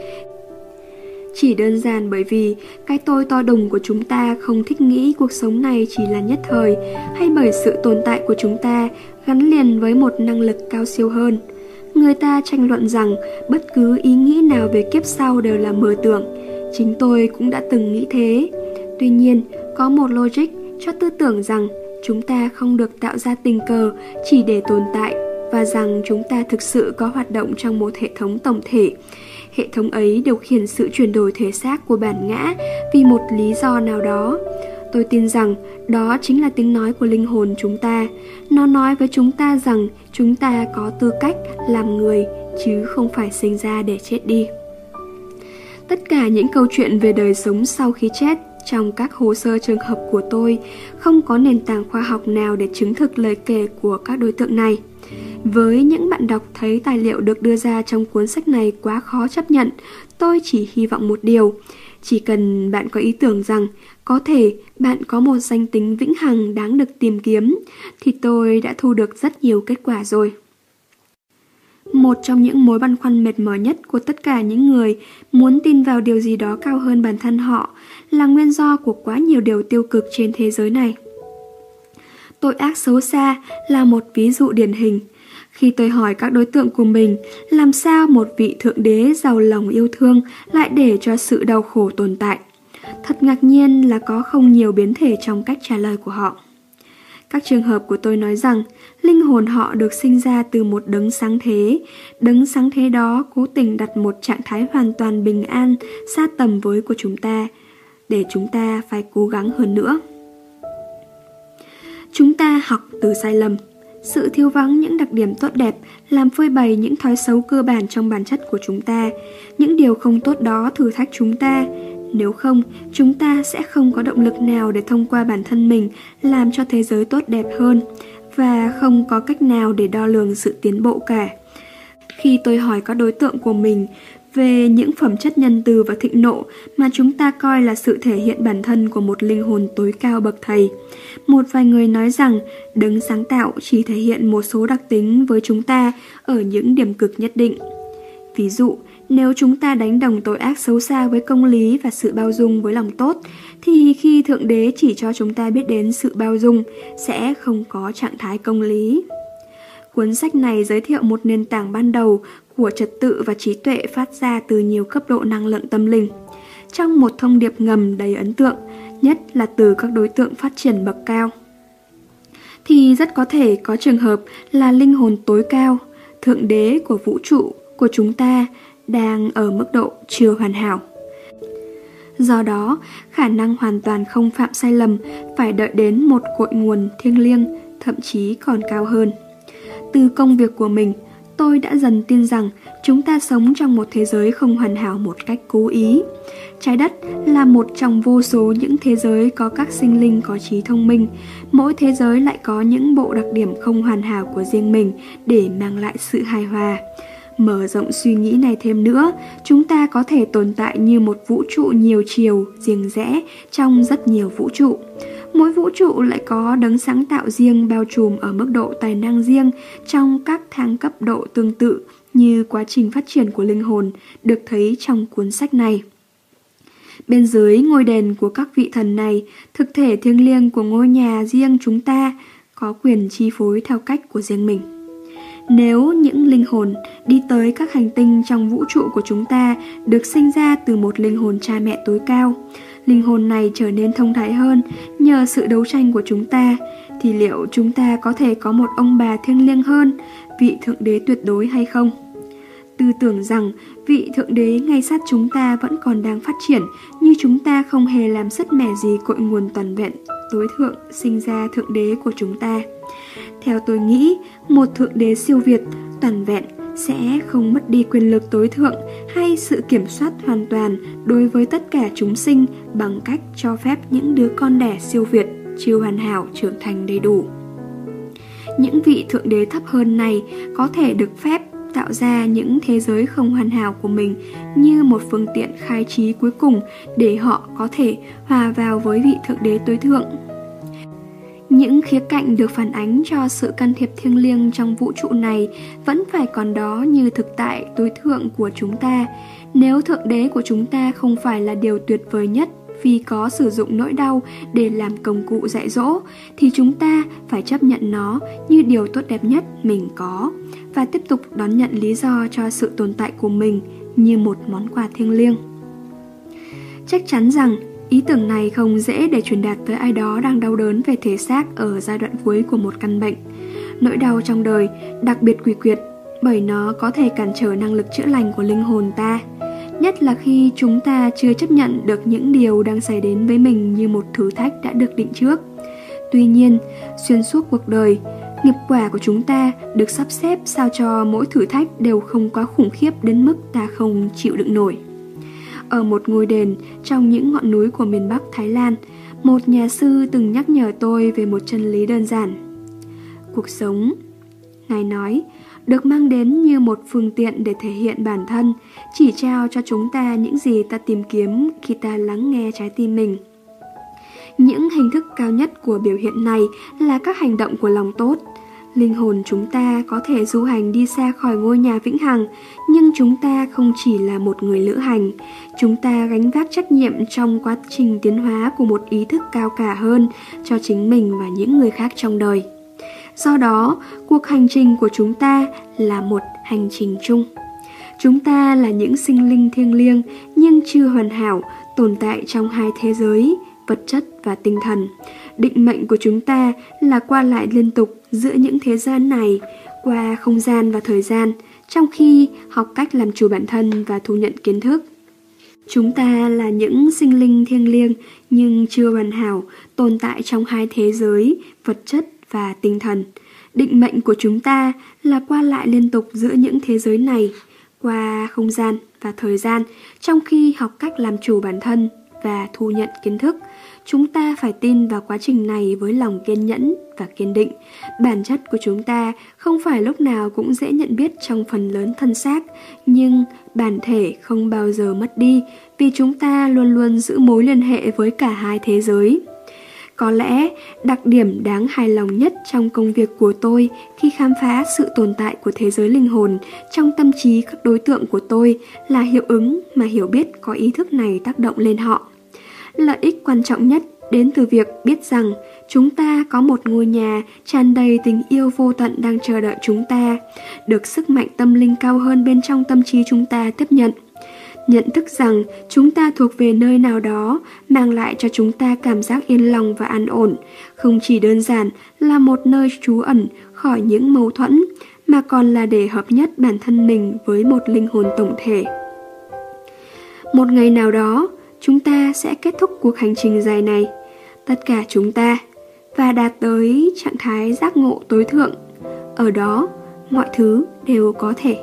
Speaker 1: Chỉ đơn giản bởi vì cái tôi to đùng của chúng ta không thích nghĩ cuộc sống này chỉ là nhất thời, hay bởi sự tồn tại của chúng ta gắn liền với một năng lực cao siêu hơn. Người ta tranh luận rằng bất cứ ý nghĩ nào về kiếp sau đều là mơ tưởng, Chính tôi cũng đã từng nghĩ thế. Tuy nhiên, có một logic cho tư tưởng rằng chúng ta không được tạo ra tình cờ chỉ để tồn tại, và rằng chúng ta thực sự có hoạt động trong một hệ thống tổng thể. Hệ thống ấy điều khiển sự chuyển đổi thể xác của bản ngã vì một lý do nào đó. Tôi tin rằng đó chính là tiếng nói của linh hồn chúng ta. Nó nói với chúng ta rằng chúng ta có tư cách làm người, chứ không phải sinh ra để chết đi. Tất cả những câu chuyện về đời sống sau khi chết trong các hồ sơ trường hợp của tôi không có nền tảng khoa học nào để chứng thực lời kể của các đối tượng này. Với những bạn đọc thấy tài liệu được đưa ra trong cuốn sách này quá khó chấp nhận, tôi chỉ hy vọng một điều. Chỉ cần bạn có ý tưởng rằng có thể bạn có một danh tính vĩnh hằng đáng được tìm kiếm, thì tôi đã thu được rất nhiều kết quả rồi. Một trong những mối băn khoăn mệt mỏi nhất của tất cả những người muốn tin vào điều gì đó cao hơn bản thân họ là nguyên do của quá nhiều điều tiêu cực trên thế giới này. Tội ác xấu xa là một ví dụ điển hình. Khi tôi hỏi các đối tượng của mình làm sao một vị thượng đế giàu lòng yêu thương lại để cho sự đau khổ tồn tại, thật ngạc nhiên là có không nhiều biến thể trong cách trả lời của họ. Các trường hợp của tôi nói rằng linh hồn họ được sinh ra từ một đấng sáng thế. Đấng sáng thế đó cố tình đặt một trạng thái hoàn toàn bình an xa tầm với của chúng ta, để chúng ta phải cố gắng hơn nữa. Chúng ta học từ sai lầm. Sự thiếu vắng những đặc điểm tốt đẹp làm phơi bày những thói xấu cơ bản trong bản chất của chúng ta. Những điều không tốt đó thử thách chúng ta. Nếu không, chúng ta sẽ không có động lực nào để thông qua bản thân mình làm cho thế giới tốt đẹp hơn, và không có cách nào để đo lường sự tiến bộ cả. Khi tôi hỏi các đối tượng của mình về những phẩm chất nhân từ và thịnh nộ mà chúng ta coi là sự thể hiện bản thân của một linh hồn tối cao bậc thầy, một vài người nói rằng đấng sáng tạo chỉ thể hiện một số đặc tính với chúng ta ở những điểm cực nhất định. Ví dụ, nếu chúng ta đánh đồng tội ác xấu xa với công lý và sự bao dung với lòng tốt, thì khi Thượng Đế chỉ cho chúng ta biết đến sự bao dung, sẽ không có trạng thái công lý. Cuốn sách này giới thiệu một nền tảng ban đầu của trật tự và trí tuệ phát ra từ nhiều cấp độ năng lượng tâm linh, trong một thông điệp ngầm đầy ấn tượng, nhất là từ các đối tượng phát triển bậc cao. Thì rất có thể có trường hợp là linh hồn tối cao, Thượng Đế của vũ trụ của chúng ta đang ở mức độ chưa hoàn hảo. Do đó, khả năng hoàn toàn không phạm sai lầm phải đợi đến một cội nguồn thiêng liêng, thậm chí còn cao hơn. Từ công việc của mình, tôi đã dần tin rằng chúng ta sống trong một thế giới không hoàn hảo một cách cố ý. Trái đất là một trong vô số những thế giới có các sinh linh có trí thông minh. Mỗi thế giới lại có những bộ đặc điểm không hoàn hảo của riêng mình để mang lại sự hài hòa. Mở rộng suy nghĩ này thêm nữa, chúng ta có thể tồn tại như một vũ trụ nhiều chiều, riêng rẽ trong rất nhiều vũ trụ. Mỗi vũ trụ lại có đấng sáng tạo riêng bao trùm ở mức độ tài năng riêng trong các thang cấp độ tương tự như quá trình phát triển của linh hồn được thấy trong cuốn sách này. Bên dưới ngôi đền của các vị thần này, thực thể thiêng liêng của ngôi nhà riêng chúng ta có quyền chi phối theo cách của riêng mình. Nếu những linh hồn đi tới các hành tinh trong vũ trụ của chúng ta được sinh ra từ một linh hồn cha mẹ tối cao, linh hồn này trở nên thông thái hơn nhờ sự đấu tranh của chúng ta, thì liệu chúng ta có thể có một ông bà thiêng liêng hơn, vị Thượng Đế tuyệt đối hay không? Tư tưởng rằng vị Thượng Đế ngay sát chúng ta vẫn còn đang phát triển, như chúng ta không hề làm sứt mẻ gì cội nguồn toàn vẹn tối thượng sinh ra Thượng Đế của chúng ta. Theo tôi nghĩ, một Thượng Đế siêu việt, toàn vẹn sẽ không mất đi quyền lực tối thượng hay sự kiểm soát hoàn toàn đối với tất cả chúng sinh bằng cách cho phép những đứa con đẻ siêu việt, chưa hoàn hảo trưởng thành đầy đủ. Những vị Thượng Đế thấp hơn này có thể được phép tạo ra những thế giới không hoàn hảo của mình như một phương tiện khai trí cuối cùng để họ có thể hòa vào với vị Thượng Đế tối thượng. Những khía cạnh được phản ánh cho sự can thiệp thiêng liêng trong vũ trụ này vẫn phải còn đó như thực tại tối thượng của chúng ta. Nếu Thượng Đế của chúng ta không phải là điều tuyệt vời nhất vì có sử dụng nỗi đau để làm công cụ dạy dỗ, thì chúng ta phải chấp nhận nó như điều tốt đẹp nhất mình có và tiếp tục đón nhận lý do cho sự tồn tại của mình như một món quà thiêng liêng. Chắc chắn rằng ý tưởng này không dễ để truyền đạt tới ai đó đang đau đớn về thể xác ở giai đoạn cuối của một căn bệnh. Nỗi đau trong đời đặc biệt quỷ quyệt bởi nó có thể cản trở năng lực chữa lành của linh hồn ta, nhất là khi chúng ta chưa chấp nhận được những điều đang xảy đến với mình như một thử thách đã được định trước. Tuy nhiên, xuyên suốt cuộc đời, nghiệp quả của chúng ta được sắp xếp sao cho mỗi thử thách đều không quá khủng khiếp đến mức ta không chịu đựng nổi. Ở một ngôi đền trong những ngọn núi của miền Bắc Thái Lan, một nhà sư từng nhắc nhở tôi về một chân lý đơn giản. Cuộc sống, Ngài nói, được mang đến như một phương tiện để thể hiện bản thân, chỉ trao cho chúng ta những gì ta tìm kiếm khi ta lắng nghe trái tim mình. Những hình thức cao nhất của biểu hiện này là các hành động của lòng tốt. Linh hồn chúng ta có thể du hành đi xa khỏi ngôi nhà vĩnh hằng, nhưng chúng ta không chỉ là một người lữ hành. Chúng ta gánh vác trách nhiệm trong quá trình tiến hóa của một ý thức cao cả hơn cho chính mình và những người khác trong đời. Do đó, cuộc hành trình của chúng ta là một hành trình chung. Chúng ta là những sinh linh thiêng liêng nhưng chưa hoàn hảo, tồn tại trong hai thế giới, vật chất và tinh thần. Định mệnh của chúng ta là qua lại liên tục giữa những thế gian này, qua không gian và thời gian, trong khi học cách làm chủ bản thân và thu nhận kiến thức. Chúng ta là những sinh linh thiêng liêng nhưng chưa hoàn hảo, tồn tại trong hai thế giới, vật chất và tinh thần. Định mệnh của chúng ta là qua lại liên tục giữa những thế giới này, qua không gian và thời gian, trong khi học cách làm chủ bản thân và thu nhận kiến thức. Chúng ta phải tin vào quá trình này với lòng kiên nhẫn và kiên định. Bản chất của chúng ta không phải lúc nào cũng dễ nhận biết trong phần lớn thân xác, nhưng bản thể không bao giờ mất đi vì chúng ta luôn luôn giữ mối liên hệ với cả hai thế giới. Có lẽ đặc điểm đáng hài lòng nhất trong công việc của tôi khi khám phá sự tồn tại của thế giới linh hồn trong tâm trí các đối tượng của tôi là hiệu ứng mà hiểu biết có ý thức này tác động lên họ. Lợi ích quan trọng nhất đến từ việc biết rằng chúng ta có một ngôi nhà tràn đầy tình yêu vô tận đang chờ đợi chúng ta, được sức mạnh tâm linh cao hơn bên trong tâm trí chúng ta tiếp nhận. Nhận thức rằng chúng ta thuộc về nơi nào đó mang lại cho chúng ta cảm giác yên lòng và an ổn, không chỉ đơn giản là một nơi trú ẩn khỏi những mâu thuẫn, mà còn là để hợp nhất bản thân mình với một linh hồn tổng thể. Một ngày nào đó, chúng ta sẽ kết thúc cuộc hành trình dài này, tất cả chúng ta, và đạt tới trạng thái giác ngộ tối thượng. Ở đó, mọi thứ đều có thể.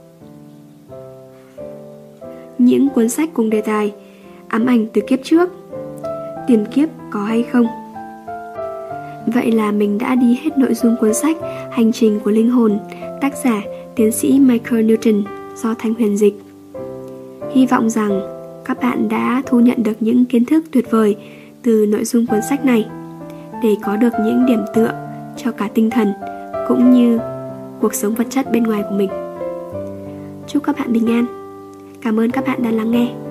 Speaker 1: Những cuốn sách cùng đề tài: Ám ảnh từ kiếp trước, Tiền kiếp có hay không. Vậy là mình đã đi hết nội dung cuốn sách Hành trình của linh hồn, tác giả tiến sĩ Michael Newton, do Thanh Huyền dịch. Hy vọng rằng các bạn đã thu nhận được những kiến thức tuyệt vời từ nội dung cuốn sách này để có được những điểm tựa cho cả tinh thần cũng như cuộc sống vật chất bên ngoài của mình. Chúc các bạn bình an. Cảm ơn các bạn đã lắng nghe.